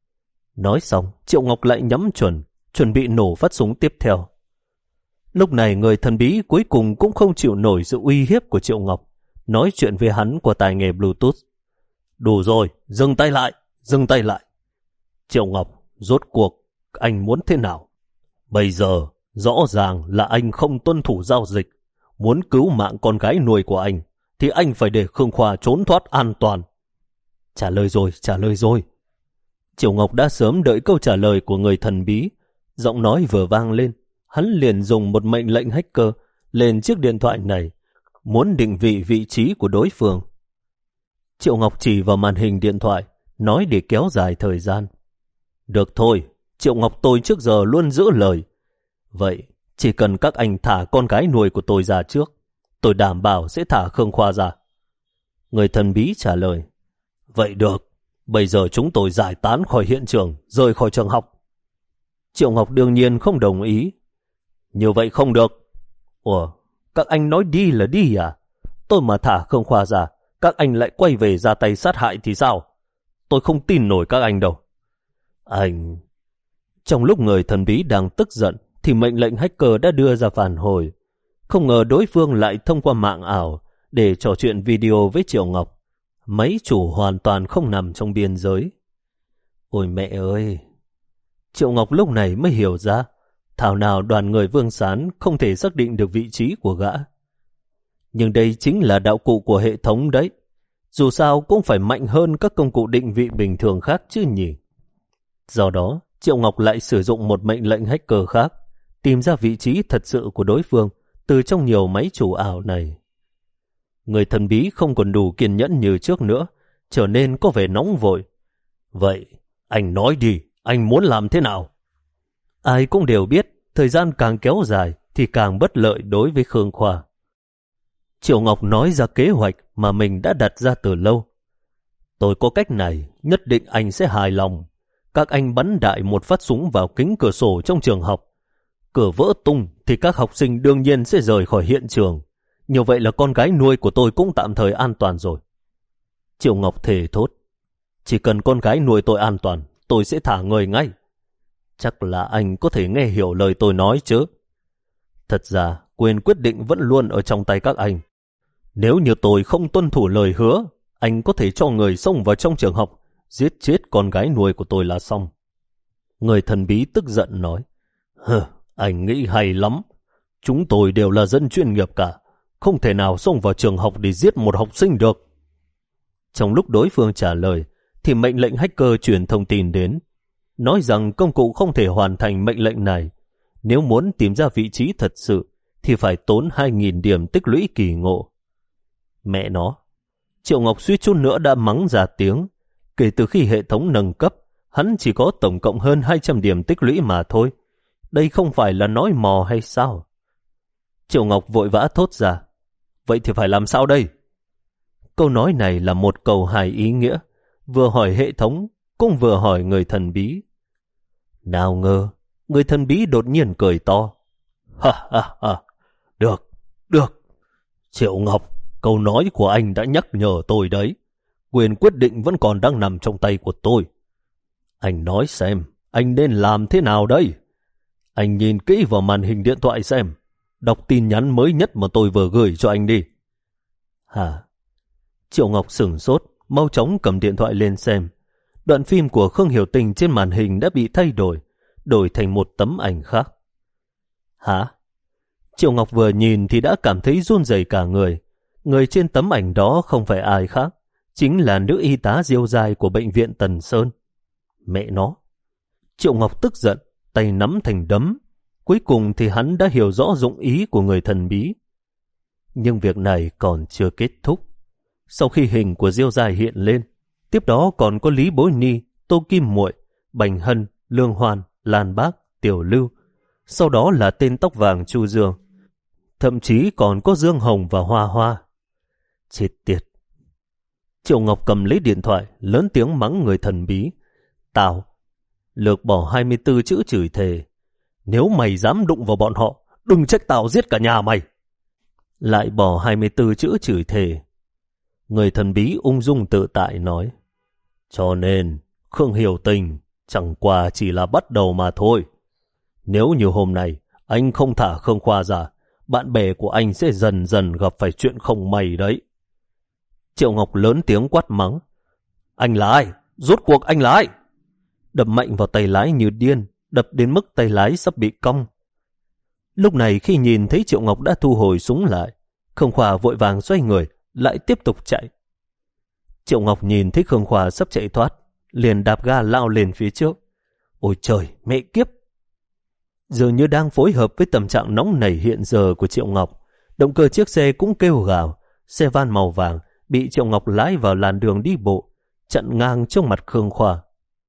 Nói xong, Triệu Ngọc lại nhắm chuẩn, chuẩn bị nổ phát súng tiếp theo. Lúc này người thần bí cuối cùng cũng không chịu nổi sự uy hiếp của Triệu Ngọc, nói chuyện với hắn qua tai nghe Bluetooth. Đủ rồi, dừng tay lại, dừng tay lại. Triệu Ngọc, rốt cuộc, anh muốn thế nào? Bây giờ, rõ ràng là anh không tuân thủ giao dịch. Muốn cứu mạng con gái nuôi của anh, thì anh phải để Khương Khoa trốn thoát an toàn. Trả lời rồi, trả lời rồi. Triệu Ngọc đã sớm đợi câu trả lời của người thần bí. Giọng nói vừa vang lên, hắn liền dùng một mệnh lệnh hacker lên chiếc điện thoại này, muốn định vị vị trí của đối phương. Triệu Ngọc chỉ vào màn hình điện thoại, nói để kéo dài thời gian. Được thôi, Triệu Ngọc tôi trước giờ luôn giữ lời. Vậy, chỉ cần các anh thả con gái nuôi của tôi ra trước, tôi đảm bảo sẽ thả Khương Khoa ra. Người thần bí trả lời. Vậy được, bây giờ chúng tôi giải tán khỏi hiện trường, rời khỏi trường học. Triệu Ngọc đương nhiên không đồng ý. Như vậy không được. Ủa, các anh nói đi là đi à? Tôi mà thả Khương Khoa ra, các anh lại quay về ra tay sát hại thì sao? Tôi không tin nổi các anh đâu. Anh... Trong lúc người thần bí đang tức giận, thì mệnh lệnh hacker đã đưa ra phản hồi. Không ngờ đối phương lại thông qua mạng ảo để trò chuyện video với Triệu Ngọc. Máy chủ hoàn toàn không nằm trong biên giới. Ôi mẹ ơi! Triệu Ngọc lúc này mới hiểu ra, thảo nào đoàn người Vương Sán không thể xác định được vị trí của gã. Nhưng đây chính là đạo cụ của hệ thống đấy. Dù sao cũng phải mạnh hơn các công cụ định vị bình thường khác chứ nhỉ. Do đó, Triệu Ngọc lại sử dụng một mệnh lệnh hacker khác, tìm ra vị trí thật sự của đối phương từ trong nhiều máy chủ ảo này. Người thần bí không còn đủ kiên nhẫn như trước nữa, trở nên có vẻ nóng vội. Vậy, anh nói đi, anh muốn làm thế nào? Ai cũng đều biết, thời gian càng kéo dài thì càng bất lợi đối với Khương Khoa. Triệu Ngọc nói ra kế hoạch mà mình đã đặt ra từ lâu. Tôi có cách này, nhất định anh sẽ hài lòng. Các anh bắn đại một phát súng vào kính cửa sổ trong trường học. Cửa vỡ tung thì các học sinh đương nhiên sẽ rời khỏi hiện trường. Như vậy là con gái nuôi của tôi cũng tạm thời an toàn rồi. Triệu Ngọc thề thốt. Chỉ cần con gái nuôi tôi an toàn, tôi sẽ thả người ngay. Chắc là anh có thể nghe hiểu lời tôi nói chứ. Thật ra, quyền quyết định vẫn luôn ở trong tay các anh. Nếu như tôi không tuân thủ lời hứa, anh có thể cho người xông vào trong trường học, giết chết con gái nuôi của tôi là xong. Người thần bí tức giận nói. Hừ, anh nghĩ hay lắm. Chúng tôi đều là dân chuyên nghiệp cả. Không thể nào xông vào trường học để giết một học sinh được. Trong lúc đối phương trả lời, thì mệnh lệnh hacker truyền thông tin đến, nói rằng công cụ không thể hoàn thành mệnh lệnh này. Nếu muốn tìm ra vị trí thật sự, thì phải tốn hai nghìn điểm tích lũy kỳ ngộ. Mẹ nó! Triệu Ngọc suýt chút nữa đã mắng ra tiếng. Kể từ khi hệ thống nâng cấp, hắn chỉ có tổng cộng hơn hai trăm điểm tích lũy mà thôi. Đây không phải là nói mò hay sao? Triệu Ngọc vội vã thốt ra. Vậy thì phải làm sao đây? Câu nói này là một câu hài ý nghĩa, vừa hỏi hệ thống, cũng vừa hỏi người thần bí. Nào ngờ, người thần bí đột nhiên cười to. Ha ha ha, được, được. Triệu Ngọc, câu nói của anh đã nhắc nhở tôi đấy. Quyền quyết định vẫn còn đang nằm trong tay của tôi. Anh nói xem, anh nên làm thế nào đây? Anh nhìn kỹ vào màn hình điện thoại xem. Đọc tin nhắn mới nhất mà tôi vừa gửi cho anh đi. Hả? Triệu Ngọc sửng sốt, mau chóng cầm điện thoại lên xem. Đoạn phim của Khương Hiểu Tình trên màn hình đã bị thay đổi, đổi thành một tấm ảnh khác. Hả? Triệu Ngọc vừa nhìn thì đã cảm thấy run rẩy cả người. Người trên tấm ảnh đó không phải ai khác, chính là nữ y tá Diêu Giai của bệnh viện Tần Sơn. Mẹ nó! Triệu Ngọc tức giận, tay nắm thành đấm. Cuối cùng thì hắn đã hiểu rõ dụng ý của người thần bí. Nhưng việc này còn chưa kết thúc. Sau khi hình của Diêu Giai hiện lên, tiếp đó còn có Lý Bối Ni, Tô Kim Muội, Bành Hân, Lương Hoan, Lan Bác, Tiểu Lưu. Sau đó là tên tóc vàng Chu Dương. Thậm chí còn có Dương Hồng và Hoa Hoa. Chết tiệt! Triệu Ngọc cầm lấy điện thoại, lớn tiếng mắng người thần bí. Tao lược bỏ hai mươi tư chữ chửi thề. Nếu mày dám đụng vào bọn họ, đừng trách tao giết cả nhà mày. Lại bỏ hai mươi tư chữ chửi thề. Người thần bí ung dung tự tại nói. Cho nên, Khương Hiểu Tình chẳng qua chỉ là bắt đầu mà thôi. Nếu như hôm nay anh không thả Khương Khoa ra, bạn bè của anh sẽ dần dần gặp phải chuyện không may đấy. Triệu Ngọc lớn tiếng quát mắng. Anh là ai? Rốt cuộc anh là ai? Đập mạnh vào tay lái như điên, đập đến mức tay lái sắp bị cong. Lúc này khi nhìn thấy Triệu Ngọc đã thu hồi súng lại, Khương Khoa vội vàng xoay người, lại tiếp tục chạy. Triệu Ngọc nhìn thấy Khương Khoa sắp chạy thoát, liền đạp ga lao lên phía trước. Ôi trời, mẹ kiếp! Dường như đang phối hợp với tâm trạng nóng nảy hiện giờ của Triệu Ngọc, động cơ chiếc xe cũng kêu gào. Xe van màu vàng bị Triệu Ngọc lái vào làn đường đi bộ, chặn ngang trước mặt Khương Khoa.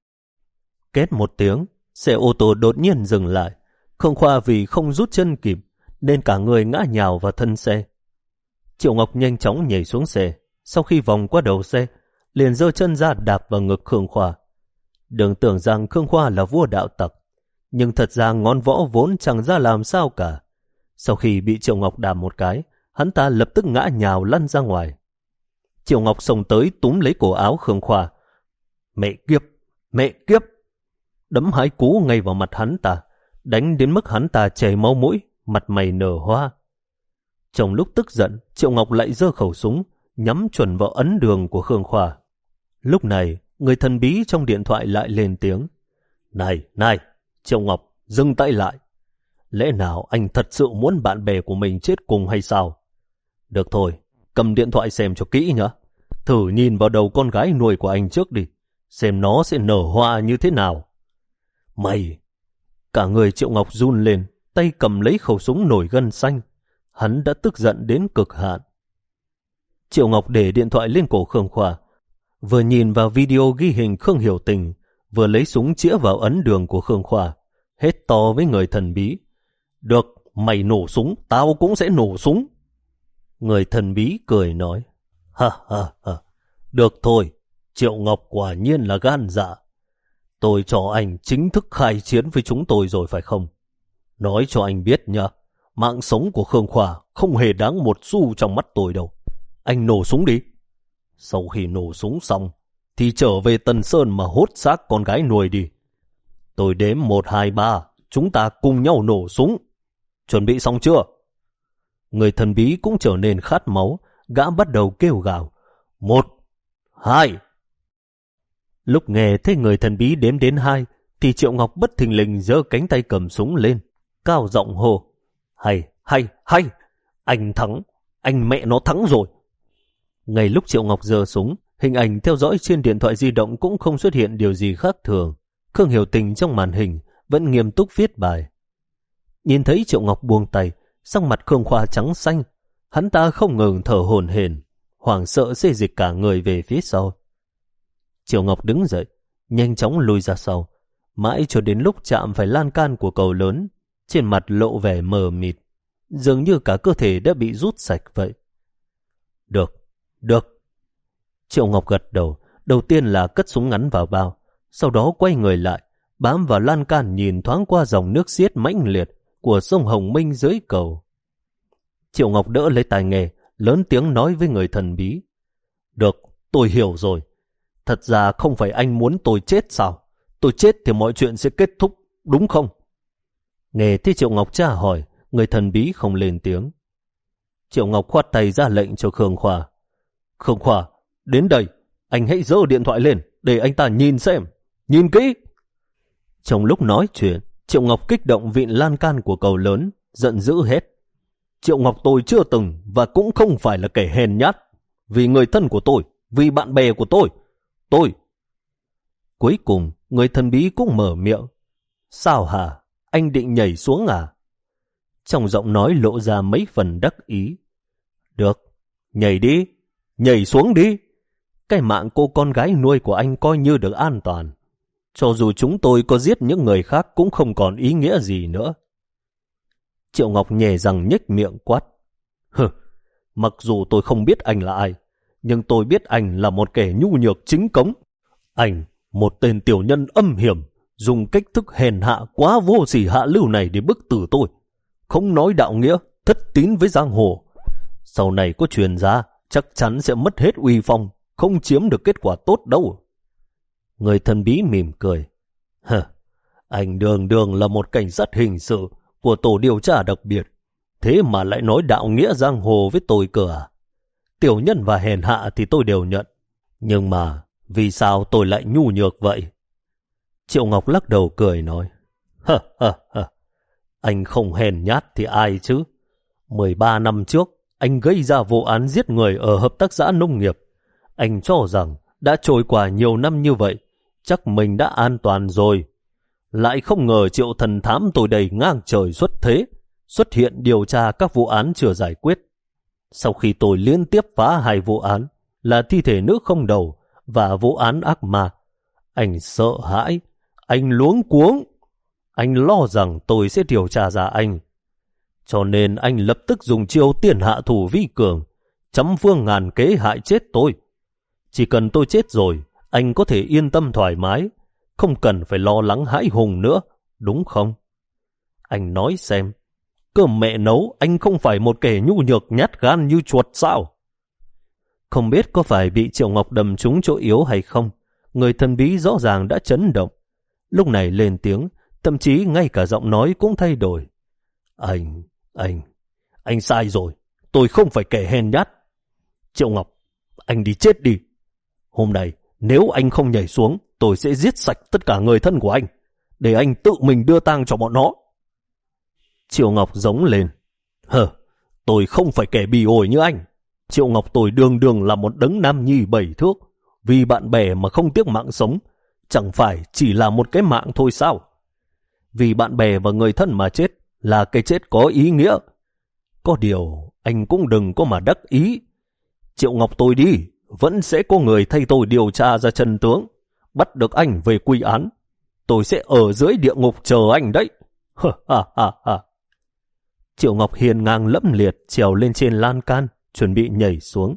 Két một tiếng, xe ô tô đột nhiên dừng lại. Khương Khoa vì không rút chân kịp, nên cả người ngã nhào vào thân xe. Triệu Ngọc nhanh chóng nhảy xuống xe, sau khi vòng qua đầu xe, liền giơ chân ra đạp vào ngực Khương Khoa. Đừng tưởng rằng Khương Khoa là vua đạo tặc, nhưng thật ra ngón võ vốn chẳng ra làm sao cả. Sau khi bị Triệu Ngọc đạp một cái, hắn ta lập tức ngã nhào lăn ra ngoài. Triệu Ngọc xông tới túm lấy cổ áo Khương Khoa. Mẹ kiếp! Mẹ kiếp! Đấm hai cú ngay vào mặt hắn ta, đánh đến mức hắn ta chảy máu mũi, mặt mày nở hoa. Trong lúc tức giận, Triệu Ngọc lại giơ khẩu súng, nhắm chuẩn vào ấn đường của Khương Khoa. Lúc này, người thần bí trong điện thoại lại lên tiếng. Này, này, Triệu Ngọc, dừng tay lại. Lẽ nào anh thật sự muốn bạn bè của mình chết cùng hay sao? Được thôi, cầm điện thoại xem cho kỹ nhá. Thử nhìn vào đầu con gái nuôi của anh trước đi, xem nó sẽ nở hoa như thế nào. Mày! Cả người Triệu Ngọc run lên, tay cầm lấy khẩu súng nổi gân xanh. Hắn đã tức giận đến cực hạn. Triệu Ngọc để điện thoại lên cổ Khương Khoa, vừa nhìn vào video ghi hình Khương Hiểu Tình, vừa lấy súng chĩa vào ấn đường của Khương Khoa, hết to với người thần bí. Được, mày nổ súng, tao cũng sẽ nổ súng. Người thần bí cười nói. Ha ha ha, được thôi, Triệu Ngọc quả nhiên là gan dạ. Tôi cho anh chính thức khai chiến với chúng tôi rồi phải không? Nói cho anh biết nha, mạng sống của Khương Khoa không hề đáng một xu trong mắt tôi đâu. Anh nổ súng đi. Sau khi nổ súng xong, thì trở về Tần Sơn mà hốt xác con gái nuôi đi. Tôi đếm một, hai, ba, chúng ta cùng nhau nổ súng. Chuẩn bị xong chưa? Người thần bí cũng trở nên khát máu, gã bắt đầu kêu gào. Một, hai. Lúc nghe thấy người thần bí đếm đến hai, thì Triệu Ngọc bất thình lình giơ cánh tay cầm súng lên, cao giọng hô. Hay, hay, hay, anh thắng, anh mẹ nó thắng rồi. Ngay lúc Triệu Ngọc giơ súng, hình ảnh theo dõi trên điện thoại di động cũng không xuất hiện điều gì khác thường. Khương Hiểu Tình trong màn hình vẫn nghiêm túc viết bài. Nhìn thấy Triệu Ngọc buông tay, sắc mặt Khương Khoa trắng xanh, hắn ta không ngừng thở hổn hển, hoảng sợ xê dịch cả người về phía sau. Triệu Ngọc đứng dậy, nhanh chóng lùi ra sau, mãi cho đến lúc chạm phải lan can của cầu lớn, trên mặt lộ vẻ mờ mịt, dường như cả cơ thể đã bị rút sạch vậy. Được, được. Triệu Ngọc gật đầu, đầu tiên là cất súng ngắn vào bao, sau đó quay người lại, bám vào lan can nhìn thoáng qua dòng nước xiết mãnh liệt của sông Hồng Minh dưới cầu. Triệu Ngọc đỡ lấy tai nghe, lớn tiếng nói với người thần bí. Được, tôi hiểu rồi. Thật ra không phải anh muốn tôi chết sao? Tôi chết thì mọi chuyện sẽ kết thúc, đúng không? Nghe thấy Triệu Ngọc tra hỏi, người thần bí không lên tiếng. Triệu Ngọc khoát tay ra lệnh cho Khương Khoa. Khương Khoa, đến đây, anh hãy giơ điện thoại lên, để anh ta nhìn xem, nhìn kỹ. Trong lúc nói chuyện, Triệu Ngọc kích động vịn lan can của cầu lớn, giận dữ hét. Triệu Ngọc tôi chưa từng và cũng không phải là kẻ hèn nhát. Vì người thân của tôi, vì bạn bè của tôi, tôi. Cuối cùng, người thần bí cũng mở miệng. Sao hả? Anh định nhảy xuống à? Trong giọng nói lộ ra mấy phần đắc ý. Được, nhảy đi, nhảy xuống đi. Cái mạng cô con gái nuôi của anh coi như được an toàn. Cho dù chúng tôi có giết những người khác cũng không còn ý nghĩa gì nữa. Triệu Ngọc nhè răng nhếch miệng quát. Hừ, mặc dù tôi không biết anh là ai, nhưng tôi biết anh là một kẻ nhu nhược chính cống. Anh, một tên tiểu nhân âm hiểm, dùng cách thức hèn hạ quá vô sỉ hạ lưu này để bức tử tôi. Không nói đạo nghĩa, thất tín với giang hồ. Sau này có truyền ra, chắc chắn sẽ mất hết uy phong, không chiếm được kết quả tốt đâu. Người thần bí mỉm cười. Hờ, anh đường đường là một cảnh sát hình sự của tổ điều tra đặc biệt. Thế mà lại nói đạo nghĩa giang hồ với tôi cơ à? Tiểu nhân và hèn hạ thì tôi đều nhận. Nhưng mà vì sao tôi lại nhu nhược vậy? Triệu Ngọc lắc đầu cười nói. Hờ hờ hờ, anh không hèn nhát thì ai chứ? mười ba năm trước, anh gây ra vụ án giết người ở hợp tác xã nông nghiệp. Anh cho rằng đã trôi qua nhiều năm như vậy, chắc mình đã an toàn rồi. Lại không ngờ Triệu thần thám tôi đầy ngang trời xuất thế, xuất hiện điều tra các vụ án chưa giải quyết. Sau khi tôi liên tiếp phá hai vụ án là thi thể nữ không đầu và vụ án ác ma, anh sợ hãi, anh luống cuống. Anh lo rằng tôi sẽ điều tra ra anh. Cho nên anh lập tức dùng chiêu tiền hạ thủ vi cường, trăm phương ngàn kế hại chết tôi. Chỉ cần tôi chết rồi, anh có thể yên tâm thoải mái, không cần phải lo lắng hãi hùng nữa, đúng không? Anh nói xem, cơm mẹ nấu anh không phải một kẻ nhu nhược nhát gan như chuột sao? Không biết có phải bị Triệu Ngọc đâm trúng chỗ yếu hay không, người thần bí rõ ràng đã chấn động. Lúc này lên tiếng, thậm chí ngay cả giọng nói cũng thay đổi. Anh, anh, anh sai rồi, tôi không phải kẻ hèn nhát. Triệu Ngọc, anh đi chết đi. Hôm nay, nếu anh không nhảy xuống, tôi sẽ giết sạch tất cả người thân của anh, để anh tự mình đưa tang cho bọn nó. Triệu Ngọc giống lên. Hờ, tôi không phải kẻ bỉ ổi như anh. Triệu Ngọc tôi đường đường là một đấng nam nhi bảy thước, vì bạn bè mà không tiếc mạng sống, chẳng phải chỉ là một cái mạng thôi sao? Vì bạn bè và người thân mà chết là cái chết có ý nghĩa. Có điều, anh cũng đừng có mà đắc ý. Triệu Ngọc tôi đi, vẫn sẽ có người thay tôi điều tra ra chân tướng, bắt được anh về quy án. Tôi sẽ ở dưới địa ngục chờ anh đấy. Ha ha ha ha. Triệu Ngọc hiền ngang lẫm liệt trèo lên trên lan can, chuẩn bị nhảy xuống.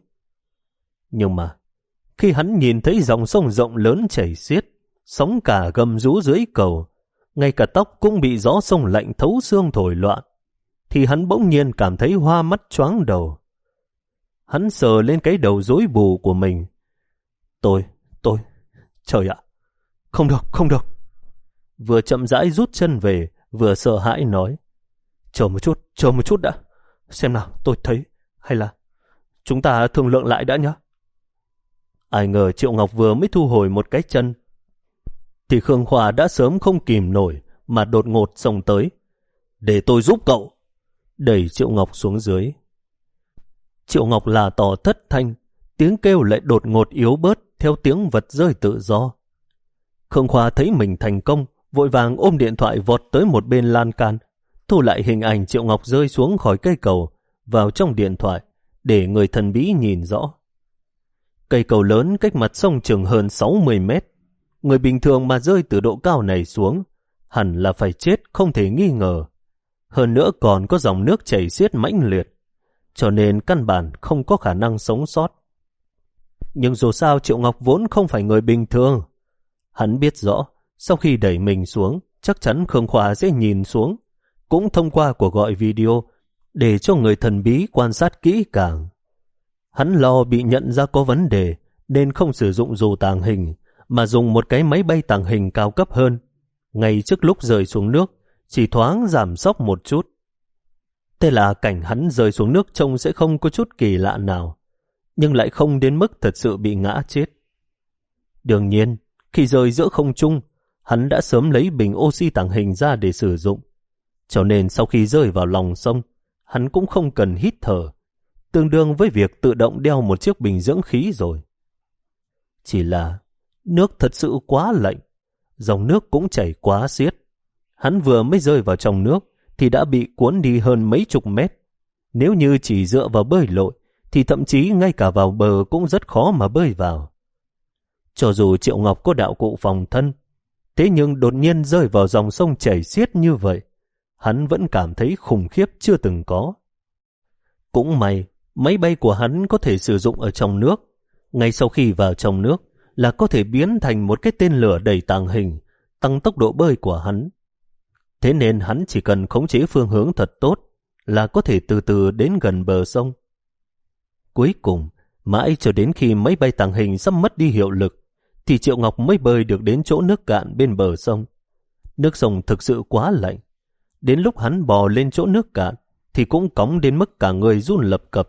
Nhưng mà, khi hắn nhìn thấy dòng sông rộng lớn chảy xiết, sóng cả gầm rú dưới cầu, ngay cả tóc cũng bị gió sông lạnh thấu xương thổi loạn, thì hắn bỗng nhiên cảm thấy hoa mắt choáng đầu. Hắn sờ lên cái đầu rối bù của mình. Tôi, tôi, trời ạ, không được, không được. Vừa chậm rãi rút chân về, vừa sợ hãi nói. Chờ một chút, chờ một chút đã. Xem nào, tôi thấy, hay là chúng ta thương lượng lại đã nhé. Ai ngờ Triệu Ngọc vừa mới thu hồi một cái chân, thì Khương Khoa đã sớm không kìm nổi mà đột ngột xông tới. Để tôi giúp cậu. Đẩy Triệu Ngọc xuống dưới. Triệu Ngọc là tỏ thất thanh, tiếng kêu lại đột ngột yếu bớt theo tiếng vật rơi tự do. Khương Khoa thấy mình thành công, vội vàng ôm điện thoại vọt tới một bên lan can, thu lại hình ảnh Triệu Ngọc rơi xuống khỏi cây cầu vào trong điện thoại để người thần bí nhìn rõ. Cây cầu lớn cách mặt sông chừng hơn sáu mươi mét. Người bình thường mà rơi từ độ cao này xuống hẳn là phải chết không thể nghi ngờ. Hơn nữa còn có dòng nước chảy xiết mãnh liệt, cho nên căn bản không có khả năng sống sót. Nhưng dù sao Triệu Ngọc vốn không phải người bình thường. Hắn biết rõ, sau khi đẩy mình xuống, chắc chắn Khương Khoa sẽ nhìn xuống, cũng thông qua cuộc gọi video, để cho người thần bí quan sát kỹ càng. Hắn lo bị nhận ra có vấn đề, nên không sử dụng dù tàng hình, mà dùng một cái máy bay tàng hình cao cấp hơn. Ngay trước lúc rơi xuống nước, chỉ thoáng giảm sóc một chút. Thế là cảnh hắn rơi xuống nước trông sẽ không có chút kỳ lạ nào, nhưng lại không đến mức thật sự bị ngã chết. Đương nhiên, khi rơi giữa không trung, hắn đã sớm lấy bình oxy tàng hình ra để sử dụng. Cho nên sau khi rơi vào lòng sông, hắn cũng không cần hít thở, tương đương với việc tự động đeo một chiếc bình dưỡng khí rồi. Chỉ là nước thật sự quá lạnh, dòng nước cũng chảy quá xiết. Hắn vừa mới rơi vào trong nước thì đã bị cuốn đi hơn mấy chục mét. Nếu như chỉ dựa vào bơi lội thì thậm chí ngay cả vào bờ cũng rất khó mà bơi vào. Cho dù Triệu Ngọc có đạo cụ phòng thân, thế nhưng đột nhiên rơi vào dòng sông chảy xiết như vậy, hắn vẫn cảm thấy khủng khiếp chưa từng có. Cũng may, máy bay của hắn có thể sử dụng ở trong nước. Ngay sau khi vào trong nước là có thể biến thành một cái tên lửa đầy tàng hình, tăng tốc độ bơi của hắn. Thế nên hắn chỉ cần khống chế phương hướng thật tốt là có thể từ từ đến gần bờ sông. Cuối cùng, mãi cho đến khi máy bay tàng hình sắp mất đi hiệu lực, thì Triệu Ngọc mới bơi được đến chỗ nước cạn bên bờ sông. Nước sông thực sự quá lạnh. Đến lúc hắn bò lên chỗ nước cạn, thì cũng cóng đến mức cả người run lập cập.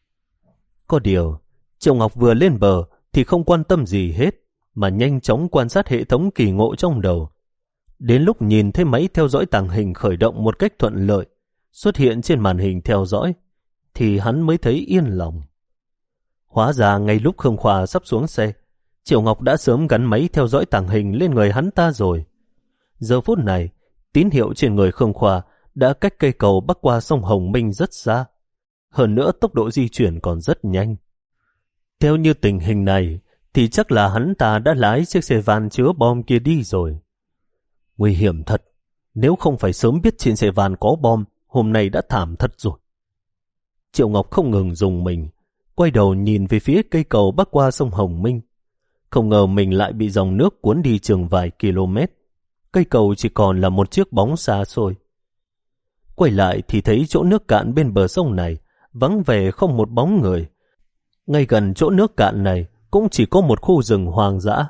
Có điều, Triệu Ngọc vừa lên bờ thì không quan tâm gì hết, mà nhanh chóng quan sát hệ thống kỳ ngộ trong đầu. Đến lúc nhìn thấy máy theo dõi tàng hình khởi động một cách thuận lợi, xuất hiện trên màn hình theo dõi, thì hắn mới thấy yên lòng. Hóa ra ngay lúc Khương Khoa sắp xuống xe, Triệu Ngọc đã sớm gắn máy theo dõi tàng hình lên người hắn ta rồi. Giờ phút này, tín hiệu trên người Khương Khoa đã cách cây cầu bắc qua sông Hồng Minh rất xa. Hơn nữa tốc độ di chuyển còn rất nhanh. Theo như tình hình này, thì chắc là hắn ta đã lái chiếc xe van chứa bom kia đi rồi. Nguy hiểm thật, nếu không phải sớm biết trên xe van có bom, hôm nay đã thảm thật rồi. Triệu Ngọc không ngừng dùng mình, quay đầu nhìn về phía cây cầu bắc qua sông Hồng Minh. Không ngờ mình lại bị dòng nước cuốn đi chừng vài km. Cây cầu chỉ còn là một chiếc bóng xa xôi. Quay lại thì thấy chỗ nước cạn bên bờ sông này vắng vẻ không một bóng người. Ngay gần chỗ nước cạn này cũng chỉ có một khu rừng hoang dã.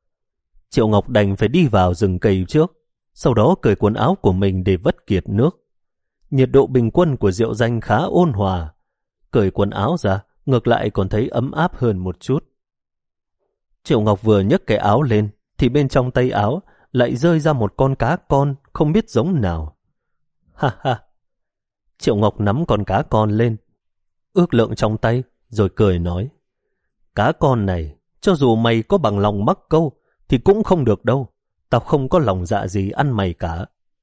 Triệu Ngọc đành phải đi vào rừng cây trước, sau đó cởi quần áo của mình để vất kiệt nước. Nhiệt độ bình quân của rượu danh khá ôn hòa. Cởi quần áo ra, ngược lại còn thấy ấm áp hơn một chút. Triệu Ngọc vừa nhấc cái áo lên, thì bên trong tay áo lại rơi ra một con cá con không biết giống nào. Ha ha! Triệu Ngọc nắm con cá con lên, ước lượng trong tay, rồi cười nói: cá con này, cho dù mày có bằng lòng mắc câu, thì cũng không được đâu. Tao không có lòng dạ gì ăn mày cả.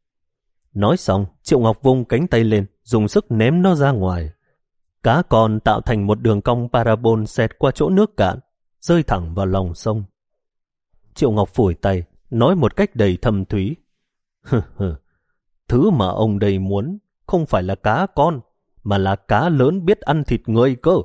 Nói xong, Triệu Ngọc vung cánh tay lên, dùng sức ném nó ra ngoài. Cá con tạo thành một đường cong parabol xẹt qua chỗ nước cạn, rơi thẳng vào lòng sông. Triệu Ngọc phủi tay, nói một cách đầy thâm thúy: hừ hừ, thứ mà ông đây muốn không phải là cá con, mà là cá lớn biết ăn thịt người cơ.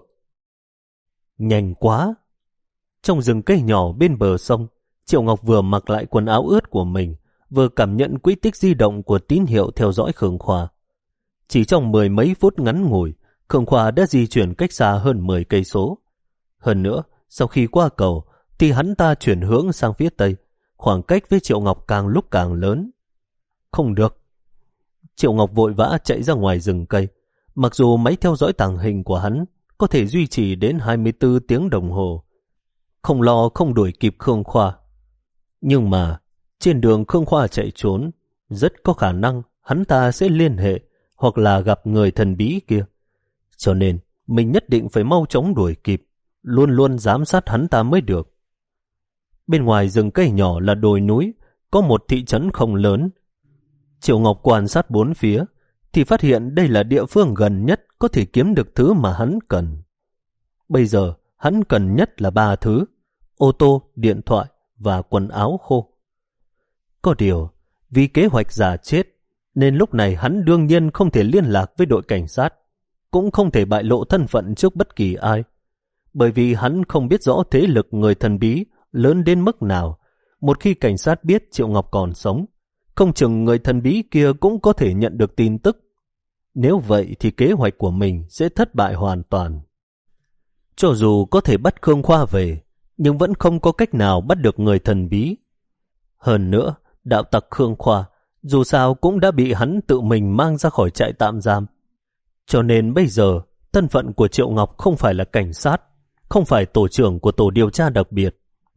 Nhanh quá! Trong rừng cây nhỏ bên bờ sông, Triệu Ngọc vừa mặc lại quần áo ướt của mình, vừa cảm nhận quỹ tích di động của tín hiệu theo dõi Khương Khoa. Chỉ trong mười mấy phút ngắn ngủi, Khương Khoa đã di chuyển cách xa hơn mười cây số. Hơn nữa, sau khi qua cầu, thì hắn ta chuyển hướng sang phía tây, khoảng cách với Triệu Ngọc càng lúc càng lớn. Không được! Triệu Ngọc vội vã chạy ra ngoài rừng cây. Mặc dù máy theo dõi tàng hình của hắn có thể duy trì đến hai mươi tư tiếng đồng hồ, không lo không đuổi kịp Khương Khoa. Nhưng mà, trên đường Khương Khoa chạy trốn, rất có khả năng hắn ta sẽ liên hệ hoặc là gặp người thần bí kia. Cho nên, mình nhất định phải mau chóng đuổi kịp, luôn luôn giám sát hắn ta mới được. Bên ngoài rừng cây nhỏ là đồi núi, có một thị trấn không lớn. Triệu Ngọc quan sát bốn phía, thì phát hiện đây là địa phương gần nhất có thể kiếm được thứ mà hắn cần. Bây giờ, hắn cần nhất là ba thứ: ô tô, điện thoại và quần áo khô. Có điều, vì kế hoạch giả chết, nên lúc này hắn đương nhiên không thể liên lạc với đội cảnh sát, cũng không thể bại lộ thân phận trước bất kỳ ai. Bởi vì hắn không biết rõ thế lực người thần bí lớn đến mức nào. Một khi cảnh sát biết Triệu Ngọc còn sống, không chừng người thần bí kia cũng có thể nhận được tin tức. Nếu vậy thì kế hoạch của mình sẽ thất bại hoàn toàn. Cho dù có thể bắt Khương Khoa về, nhưng vẫn không có cách nào bắt được người thần bí. Hơn nữa, đạo tặc Khương Khoa dù sao cũng đã bị hắn tự mình mang ra khỏi trại tạm giam. Cho nên bây giờ, thân phận của Triệu Ngọc không phải là cảnh sát, không phải tổ trưởng của tổ điều tra đặc biệt,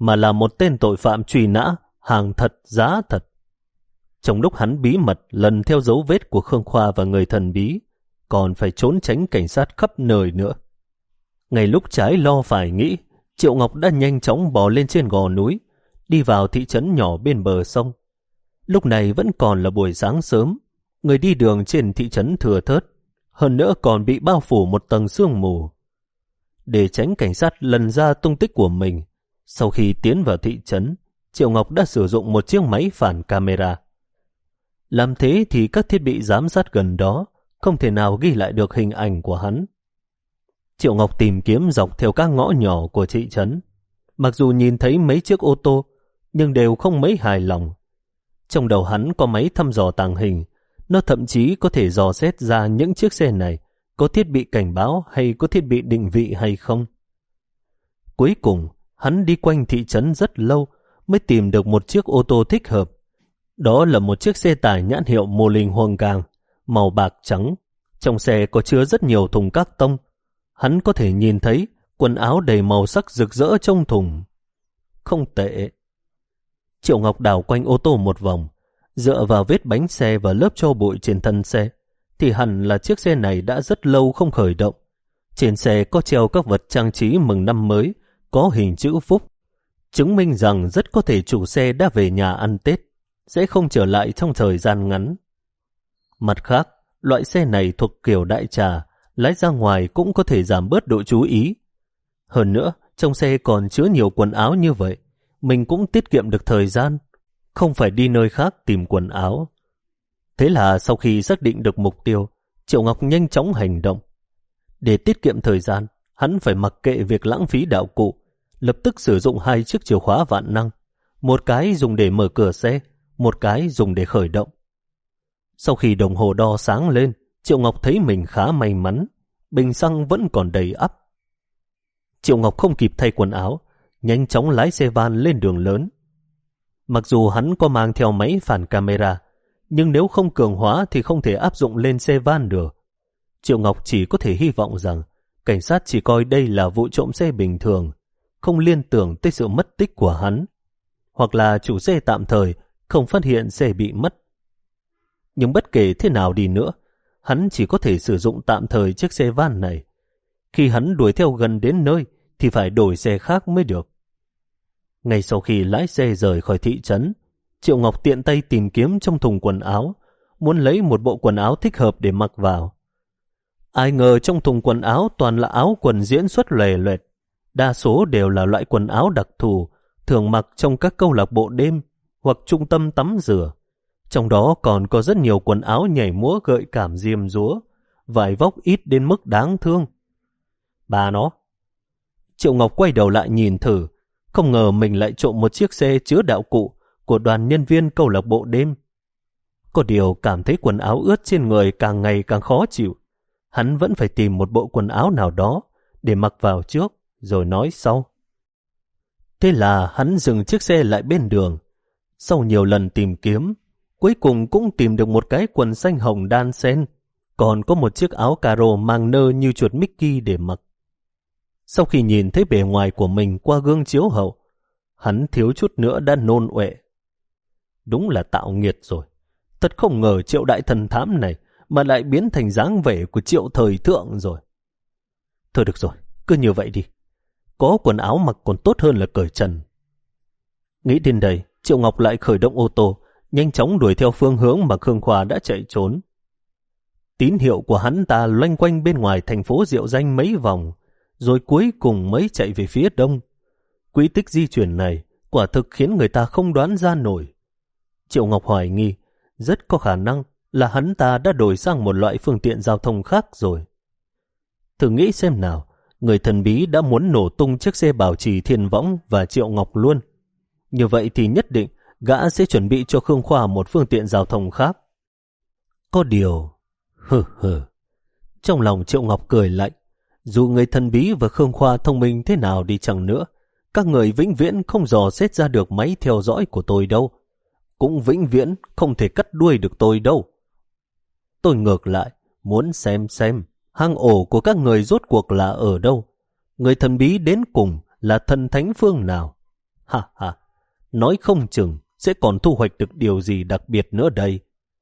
mà là một tên tội phạm truy nã, hàng thật giá thật. Trong lúc hắn bí mật lần theo dấu vết của Khương Khoa và người thần bí, còn phải trốn tránh cảnh sát khắp nơi nữa. Ngay lúc trái lo phải nghĩ, Triệu Ngọc đã nhanh chóng bò lên trên gò núi, đi vào thị trấn nhỏ bên bờ sông. Lúc này vẫn còn là buổi sáng sớm, người đi đường trên thị trấn thừa thớt, hơn nữa còn bị bao phủ một tầng sương mù. Để tránh cảnh sát lần ra tung tích của mình, sau khi tiến vào thị trấn, Triệu Ngọc đã sử dụng một chiếc máy phản camera. Làm thế thì các thiết bị giám sát gần đó không thể nào ghi lại được hình ảnh của hắn. Triệu Ngọc tìm kiếm dọc theo các ngõ nhỏ của thị trấn. Mặc dù nhìn thấy mấy chiếc ô tô, nhưng đều không mấy hài lòng. Trong đầu hắn có máy thăm dò tàng hình, nó thậm chí có thể dò xét ra những chiếc xe này có thiết bị cảnh báo hay có thiết bị định vị hay không. Cuối cùng, hắn đi quanh thị trấn rất lâu mới tìm được một chiếc ô tô thích hợp. Đó là một chiếc xe tải nhãn hiệu Mô Linh Hoang Gang, màu bạc trắng. Trong xe có chứa rất nhiều thùng các tông. Hắn có thể nhìn thấy quần áo đầy màu sắc rực rỡ trong thùng. Không tệ. Triệu Ngọc đảo quanh ô tô một vòng, dựa vào vết bánh xe và lớp tro bụi trên thân xe, thì hẳn là chiếc xe này đã rất lâu không khởi động. Trên xe có treo các vật trang trí mừng năm mới, có hình chữ phúc, chứng minh rằng rất có thể chủ xe đã về nhà ăn Tết, sẽ không trở lại trong thời gian ngắn. Mặt khác, loại xe này thuộc kiểu đại trà, lái ra ngoài cũng có thể giảm bớt độ chú ý. Hơn nữa, trong xe còn chứa nhiều quần áo như vậy, mình cũng tiết kiệm được thời gian, không phải đi nơi khác tìm quần áo. Thế là sau khi xác định được mục tiêu, Triệu Ngọc nhanh chóng hành động. Để tiết kiệm thời gian, hắn phải mặc kệ việc lãng phí đạo cụ, lập tức sử dụng hai chiếc chìa khóa vạn năng, một cái dùng để mở cửa xe, một cái dùng để khởi động. Sau khi đồng hồ đo sáng lên, Triệu Ngọc thấy mình khá may mắn, bình xăng vẫn còn đầy ắp. Triệu Ngọc không kịp thay quần áo, nhanh chóng lái xe van lên đường lớn. Mặc dù hắn có mang theo máy phản camera, nhưng nếu không cường hóa thì không thể áp dụng lên xe van được. Triệu Ngọc chỉ có thể hy vọng rằng cảnh sát chỉ coi đây là vụ trộm xe bình thường, không liên tưởng tới sự mất tích của hắn, hoặc là chủ xe tạm thời không phát hiện xe bị mất. Nhưng bất kể thế nào đi nữa, hắn chỉ có thể sử dụng tạm thời chiếc xe van này. Khi hắn đuổi theo gần đến nơi thì phải đổi xe khác mới được. Ngay sau khi lái xe rời khỏi thị trấn, Triệu Ngọc tiện tay tìm kiếm trong thùng quần áo, muốn lấy một bộ quần áo thích hợp để mặc vào. Ai ngờ trong thùng quần áo toàn là áo quần diễn xuất lòe loẹt, đa số đều là loại quần áo đặc thù, thường mặc trong các câu lạc bộ đêm hoặc trung tâm tắm rửa. Trong đó còn có rất nhiều quần áo nhảy múa gợi cảm diêm dúa, vải vóc ít đến mức đáng thương. Bà nó! Triệu Ngọc quay đầu lại nhìn thử, không ngờ mình lại trộm một chiếc xe chứa đạo cụ của đoàn nhân viên câu lạc bộ đêm. Có điều cảm thấy quần áo ướt trên người càng ngày càng khó chịu. Hắn vẫn phải tìm một bộ quần áo nào đó để mặc vào trước, rồi nói sau. Thế là hắn dừng chiếc xe lại bên đường. Sau nhiều lần tìm kiếm, cuối cùng cũng tìm được một cái quần xanh hồng đan xen, còn có một chiếc áo caro mang nơ như chuột Mickey để mặc. Sau khi nhìn thấy bề ngoài của mình qua gương chiếu hậu, hắn thiếu chút nữa đã nôn ọe. Đúng là tạo nghiệt rồi. Thật không ngờ Triệu đại thần thám này mà lại biến thành dáng vẻ của Triệu thời thượng rồi. Thôi được rồi, cứ như vậy đi. Có quần áo mặc còn tốt hơn là cởi trần. Nghĩ đến đây, Triệu Ngọc lại khởi động ô tô, nhanh chóng đuổi theo phương hướng mà Khương Khoa đã chạy trốn. Tín hiệu của hắn ta loanh quanh bên ngoài thành phố Diệu Danh mấy vòng, rồi cuối cùng mới chạy về phía đông. Quỹ tích di chuyển này quả thực khiến người ta không đoán ra nổi. Triệu Ngọc hoài nghi, rất có khả năng là hắn ta đã đổi sang một loại phương tiện giao thông khác rồi. Thử nghĩ xem nào, người thần bí đã muốn nổ tung chiếc xe bảo trì Thiên Võng và Triệu Ngọc luôn. Như vậy thì nhất định gã sẽ chuẩn bị cho Khương Khoa một phương tiện giao thông khác. Có điều, hừ hừ, trong lòng Triệu Ngọc cười lạnh. Dù người thần bí và Khương Khoa thông minh thế nào đi chăng nữa, các người vĩnh viễn không dò xét ra được máy theo dõi của tôi đâu. Cũng vĩnh viễn không thể cắt đuôi được tôi đâu. Tôi ngược lại, muốn xem xem hang ổ của các người rốt cuộc là ở đâu. Người thần bí đến cùng là thần thánh phương nào. Ha ha, nói không chừng sẽ còn thu hoạch được điều gì đặc biệt nữa đây.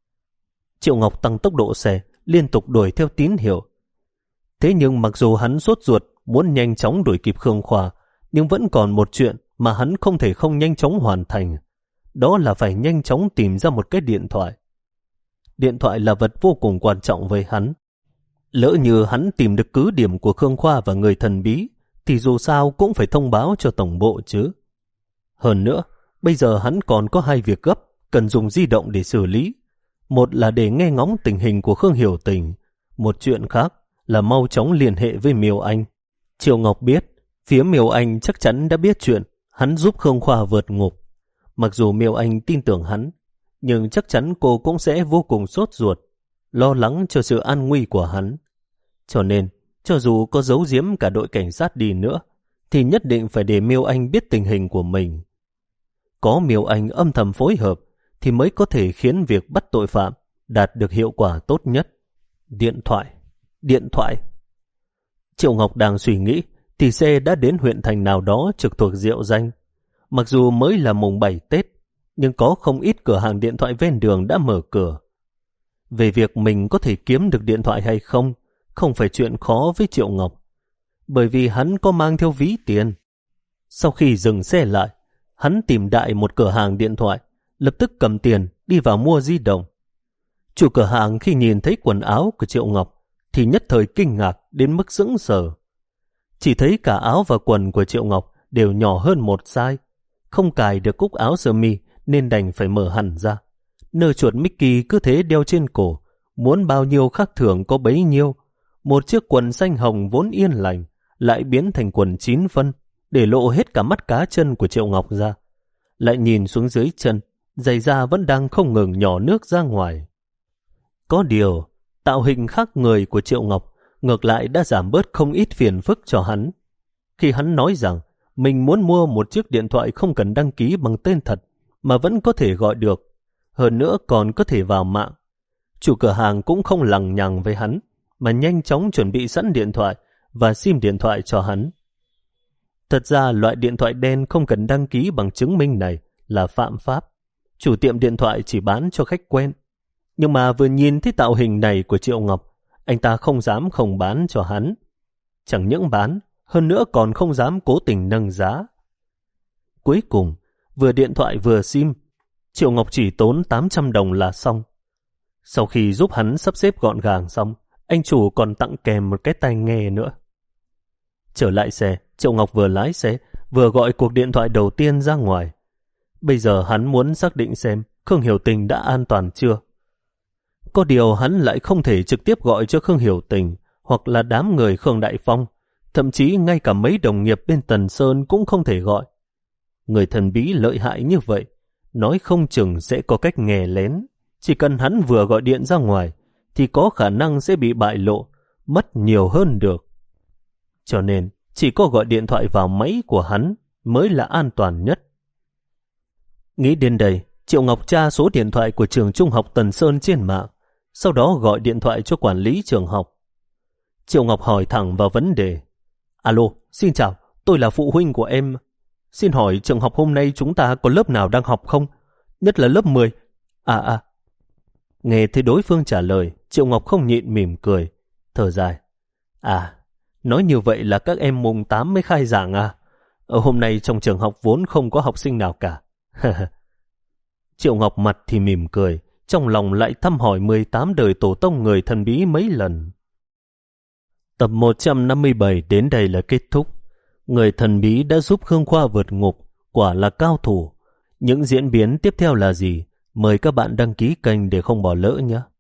Triệu Ngọc tăng tốc độ xe, liên tục đuổi theo tín hiệu. Thế nhưng mặc dù hắn sốt ruột muốn nhanh chóng đuổi kịp Khương Khoa, nhưng vẫn còn một chuyện mà hắn không thể không nhanh chóng hoàn thành. Đó là phải nhanh chóng tìm ra một cái điện thoại. Điện thoại là vật vô cùng quan trọng với hắn. Lỡ như hắn tìm được cứ điểm của Khương Khoa và người thần bí, thì dù sao cũng phải thông báo cho tổng bộ chứ. Hơn nữa, bây giờ hắn còn có hai việc gấp cần dùng di động để xử lý. Một là để nghe ngóng tình hình của Khương Hiểu Tình. Một chuyện khác là mau chóng liên hệ với Miêu Anh. Triệu Ngọc biết, phía Miêu Anh chắc chắn đã biết chuyện hắn giúp Khương Khoa vượt ngục. Mặc dù Miêu Anh tin tưởng hắn, nhưng chắc chắn cô cũng sẽ vô cùng sốt ruột, lo lắng cho sự an nguy của hắn. Cho nên, cho dù có giấu giếm cả đội cảnh sát đi nữa, thì nhất định phải để Miêu Anh biết tình hình của mình. Có Miêu Anh âm thầm phối hợp, thì mới có thể khiến việc bắt tội phạm đạt được hiệu quả tốt nhất. Điện thoại, điện thoại. Triệu Ngọc đang suy nghĩ, thì xe đã đến huyện thành nào đó trực thuộc Diệu Danh. Mặc dù mới là mùng bảy Tết, nhưng có không ít cửa hàng điện thoại ven đường đã mở cửa. Về việc mình có thể kiếm được điện thoại hay không, không phải chuyện khó với Triệu Ngọc, bởi vì hắn có mang theo ví tiền. Sau khi dừng xe lại, hắn tìm đại một cửa hàng điện thoại, lập tức cầm tiền đi vào mua di động. Chủ cửa hàng khi nhìn thấy quần áo của Triệu Ngọc thì nhất thời kinh ngạc đến mức sững sờ. Chỉ thấy cả áo và quần của Triệu Ngọc đều nhỏ hơn một size, không cài được cúc áo sơ mi nên đành phải mở hẳn ra. Nơ chuột Mickey cứ thế đeo trên cổ, muốn bao nhiêu khác thưởng có bấy nhiêu. Một chiếc quần xanh hồng vốn yên lành lại biến thành quần chín phân, để lộ hết cả mắt cá chân của Triệu Ngọc ra. Lại nhìn xuống dưới chân, giày da vẫn đang không ngừng nhỏ nước ra ngoài. Có điều, tạo hình khác người của Triệu Ngọc ngược lại đã giảm bớt không ít phiền phức cho hắn. Khi hắn nói rằng mình muốn mua một chiếc điện thoại không cần đăng ký bằng tên thật mà vẫn có thể gọi được, hơn nữa còn có thể vào mạng, chủ cửa hàng cũng không lằng nhằng với hắn, mà nhanh chóng chuẩn bị sẵn điện thoại và sim điện thoại cho hắn. Thật ra loại điện thoại đen không cần đăng ký bằng chứng minh này là phạm pháp. Chủ tiệm điện thoại chỉ bán cho khách quen. Nhưng mà vừa nhìn thấy tạo hình này của Triệu Ngọc, anh ta không dám không bán cho hắn. Chẳng những bán, hơn nữa còn không dám cố tình nâng giá. Cuối cùng, vừa điện thoại vừa sim, Triệu Ngọc chỉ tốn tám trăm đồng là xong. Sau khi giúp hắn sắp xếp gọn gàng xong, anh chủ còn tặng kèm một cái tai nghe nữa. Trở lại xe, Triệu Ngọc vừa lái xe, vừa gọi cuộc điện thoại đầu tiên ra ngoài. Bây giờ hắn muốn xác định xem Khương Hiểu Tình đã an toàn chưa. Có điều hắn lại không thể trực tiếp gọi cho Khương Hiểu Tình hoặc là đám người Khương Đại Phong, thậm chí ngay cả mấy đồng nghiệp bên Tần Sơn cũng không thể gọi. Người thần bí lợi hại như vậy, nói không chừng sẽ có cách nghe lén. Chỉ cần hắn vừa gọi điện ra ngoài, thì có khả năng sẽ bị bại lộ, mất nhiều hơn được. Cho nên, chỉ có gọi điện thoại vào máy của hắn mới là an toàn nhất. Nghĩ đến đây, Triệu Ngọc tra số điện thoại của trường trung học Tần Sơn trên mạng, sau đó gọi điện thoại cho quản lý trường học. Triệu Ngọc hỏi thẳng vào vấn đề. Alo, xin chào, tôi là phụ huynh của em. Xin hỏi trường học hôm nay chúng ta có lớp nào đang học không? Nhất là lớp mười. À à. Nghe thấy đối phương trả lời, Triệu Ngọc không nhịn mỉm cười, thở dài. À, nói như vậy là các em mùng tám mới khai giảng à? Ở hôm nay trong trường học vốn không có học sinh nào cả. Triệu Ngọc mặt thì mỉm cười, trong lòng lại thăm hỏi mười tám đời tổ tông người thần bí mấy lần. Tập một trăm năm mươi bảy đến đây là kết thúc. Người thần bí đã giúp Khương Khoa vượt ngục, quả là cao thủ. Những diễn biến tiếp theo là gì? Mời các bạn đăng ký kênh để không bỏ lỡ nhé.